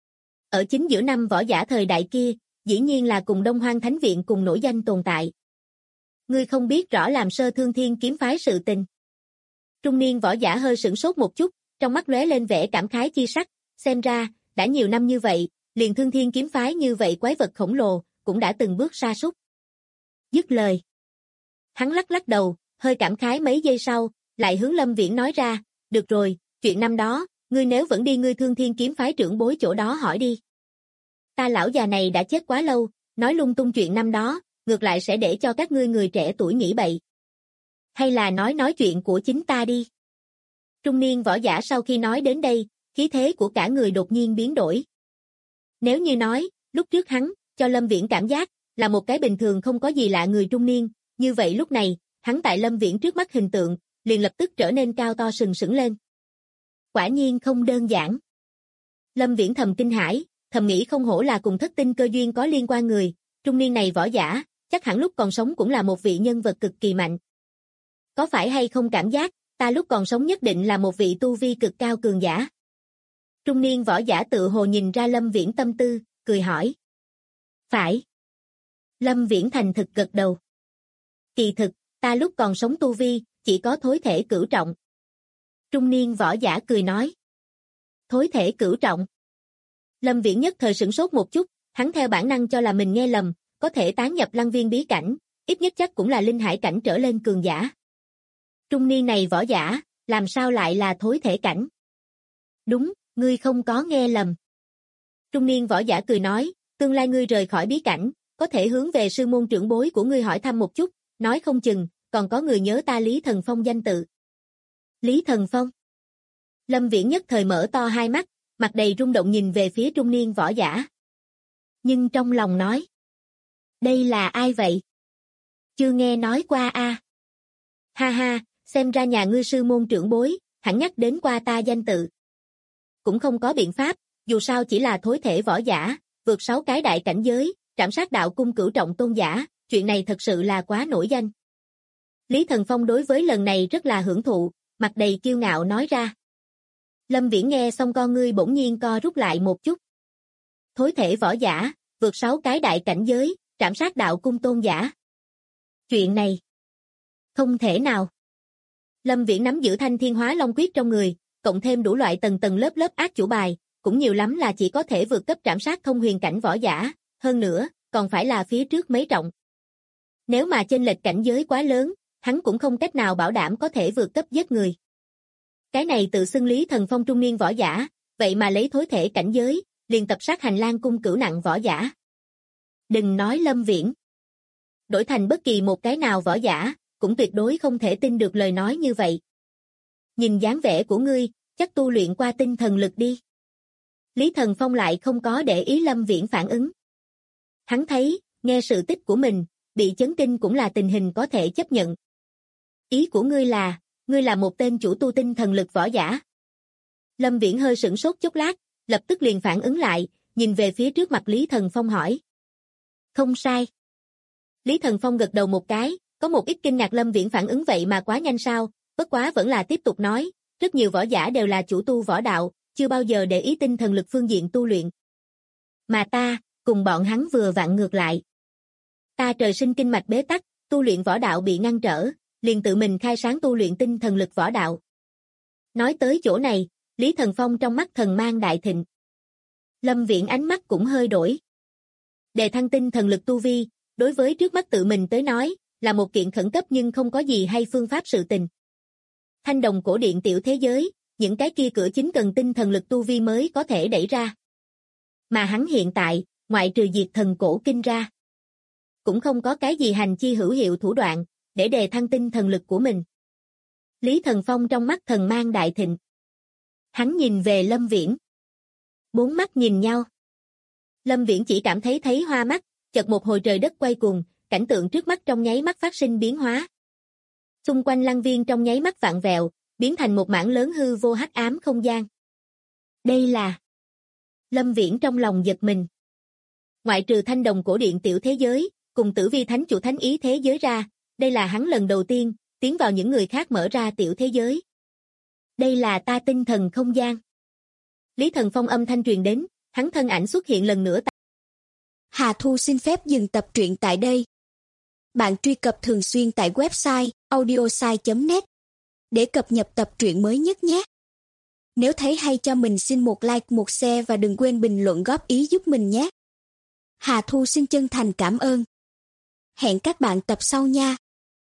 Ở chính giữa năm võ giả thời đại kia, dĩ nhiên là cùng Đông Hoang Thánh Viện cùng nổi danh tồn tại. Ngươi không biết rõ làm sơ Thương Thiên kiếm phái sự tình. Trung niên võ giả hơi sửng sốt một chút, trong mắt lóe lên vẻ cảm khái chi sắc, xem ra, đã nhiều năm như vậy, liền Thương Thiên kiếm phái như vậy quái vật khổng lồ, cũng đã từng bước sa sút. Dứt lời. Hắn lắc lắc đầu, hơi cảm khái mấy giây sau, lại hướng Lâm Viễn nói ra, được rồi, chuyện năm đó, ngươi nếu vẫn đi ngươi Thương Thiên kiếm phái trưởng bối chỗ đó hỏi đi. Ta lão già này đã chết quá lâu, nói lung tung chuyện năm đó, ngược lại sẽ để cho các ngươi người trẻ tuổi nghĩ bậy. Hay là nói chuyện của chính ta đi. Trung niên võ giả sau khi nói đến đây, khí thế của cả người đột nhiên biến đổi. Nếu như nói, lúc trước hắn, cho Lâm Viễn cảm giác, là một cái bình thường không có gì lạ người trung niên, như vậy lúc này, hắn tại Lâm Viễn trước mắt hình tượng, liền lập tức trở nên cao to sừng sững lên. Quả nhiên không đơn giản. Lâm Viễn thầm kinh hãi, thầm nghĩ không hổ là cùng thất tinh cơ duyên có liên quan người, trung niên này võ giả, chắc hẳn lúc còn sống cũng là một vị nhân vật cực kỳ mạnh. Có phải hay không cảm giác, ta lúc còn sống nhất định là một vị tu vi cực cao cường giả. Trung niên võ giả tự hồ nhìn ra Lâm Viễn tâm tư, cười hỏi. Phải. Lâm Viễn thành thực gật đầu. Kỳ thực, ta lúc còn sống tu vi, chỉ có thối thể cửu trọng. Trung niên võ giả cười nói. Thối thể cửu trọng. Lâm Viễn nhất thời sửng sốt một chút, hắn theo bản năng cho là mình nghe lầm, có thể tán nhập Lăng Viên bí cảnh, ít nhất chắc cũng là linh hải cảnh trở lên cường giả. Trung niên này võ giả, làm sao lại là thối thể cảnh? Đúng, ngươi không có nghe lầm. Trung niên võ giả cười nói, tương lai ngươi rời khỏi bí cảnh, có thể hướng về sư môn trưởng bối của ngươi hỏi thăm một chút, nói không chừng, còn có người nhớ ta Lý Thần Phong danh tự. Lý Thần Phong. Lâm Viễn nhất thời mở to hai mắt, mặt đầy rung động nhìn về phía trung niên võ giả. Nhưng trong lòng nói, đây là ai vậy? Chưa nghe nói qua a. Ha ha, xem ra nhà ngươi sư môn trưởng bối, hẳn nhắc đến qua ta danh tự. Cũng không có biện pháp, dù sao chỉ là thối thể võ giả, vượt 6 cái đại cảnh giới, trảm sát đạo cung cửu trọng tôn giả, chuyện này thật sự là quá nổi danh. Lý Thần Phong đối với lần này rất là hưởng thụ, mặt đầy kiêu ngạo nói ra. Lâm Viễn nghe xong con ngươi bỗng nhiên co rút lại một chút. Thối thể võ giả, vượt 6 cái đại cảnh giới, trảm sát đạo cung tôn giả. Chuyện này, không thể nào. Lâm Viễn nắm giữ Thanh Thiên Hóa Long Quyết trong người, cộng thêm đủ loại tầng tầng lớp lớp ác chủ bài, cũng nhiều lắm là chỉ có thể vượt cấp trảm sát thông huyền cảnh võ giả, hơn nữa, còn phải là phía trước mấy trọng. Nếu mà chênh lệch cảnh giới quá lớn, hắn cũng không cách nào bảo đảm có thể vượt cấp giết người. Cái này tự xưng Lý Thần Phong trung niên võ giả, vậy mà lấy thối thể cảnh giới, liền tập sát Hành Lang cung cửu nặng võ giả. Đừng nói Lâm Viễn. Đổi thành bất kỳ một cái nào võ giả, cũng tuyệt đối không thể tin được lời nói như vậy. Nhìn dáng vẻ của ngươi, chắc tu luyện qua tinh thần lực đi. Lý Thần Phong lại không có để ý Lâm Viễn phản ứng. Hắn thấy, nghe sự tích của mình, bị chấn kinh cũng là tình hình có thể chấp nhận. Ý của ngươi là một tên chủ tu tinh thần lực võ giả. Lâm Viễn hơi sửng sốt chốc lát, lập tức liền phản ứng lại, nhìn về phía trước mặt Lý Thần Phong hỏi. Không sai. Lý Thần Phong gật đầu một cái, có một ít kinh ngạc Lâm Viễn phản ứng vậy mà quá nhanh sao, bất quá vẫn là tiếp tục nói, rất nhiều võ giả đều là chủ tu võ đạo, chưa bao giờ để ý tinh thần lực phương diện tu luyện. Mà ta, cùng bọn hắn vừa vặn ngược lại. Ta trời sinh kinh mạch bế tắc, tu luyện võ đạo bị ngăn trở, liền tự mình khai sáng tu luyện tinh thần lực võ đạo. Nói tới chỗ này, Lý Thần Phong trong mắt thần mang đại thịnh. Lâm Viễn ánh mắt cũng hơi đổi. Đề thăng tinh thần lực tu vi, đối với trước mắt tự mình tới nói, là một kiện khẩn cấp nhưng không có gì hay phương pháp sự tình. Thanh đồng cổ điện tiểu thế giới, những cái kia cửa chính cần tinh thần lực tu vi mới có thể đẩy ra. Mà hắn hiện tại, ngoại trừ diệt thần cổ kinh ra, cũng không có cái gì hành chi hữu hiệu thủ đoạn, để đề thăng tinh thần lực của mình. Lý Thần Phong trong mắt thần mang đại thịnh. Hắn nhìn về Lâm Viễn. Bốn mắt nhìn nhau. Lâm Viễn chỉ cảm thấy hoa mắt, chợt một hồi trời đất quay cuồng, cảnh tượng trước mắt trong nháy mắt phát sinh biến hóa. Xung quanh lăng viên trong nháy mắt vặn vẹo, biến thành một mảng lớn hư vô hắc ám không gian. Đây là... Lâm Viễn trong lòng giật mình. Ngoại trừ thanh đồng cổ điện tiểu thế giới, cùng tử vi thánh chủ thánh ý thế giới ra, đây là hắn lần đầu tiên, tiến vào những người khác mở ra tiểu thế giới. Đây là ta tinh thần không gian. Lý Thần Phong âm thanh truyền đến, hắn thân ảnh xuất hiện lần nữa. Hà Thu xin phép dừng tập truyện tại đây. Bạn truy cập thường xuyên tại website audiosai.net để cập nhật tập truyện mới nhất nhé. Nếu thấy hay cho mình xin một like, một share và đừng quên bình luận góp ý giúp mình nhé. Hà Thu xin chân thành cảm ơn. Hẹn các bạn tập sau nha.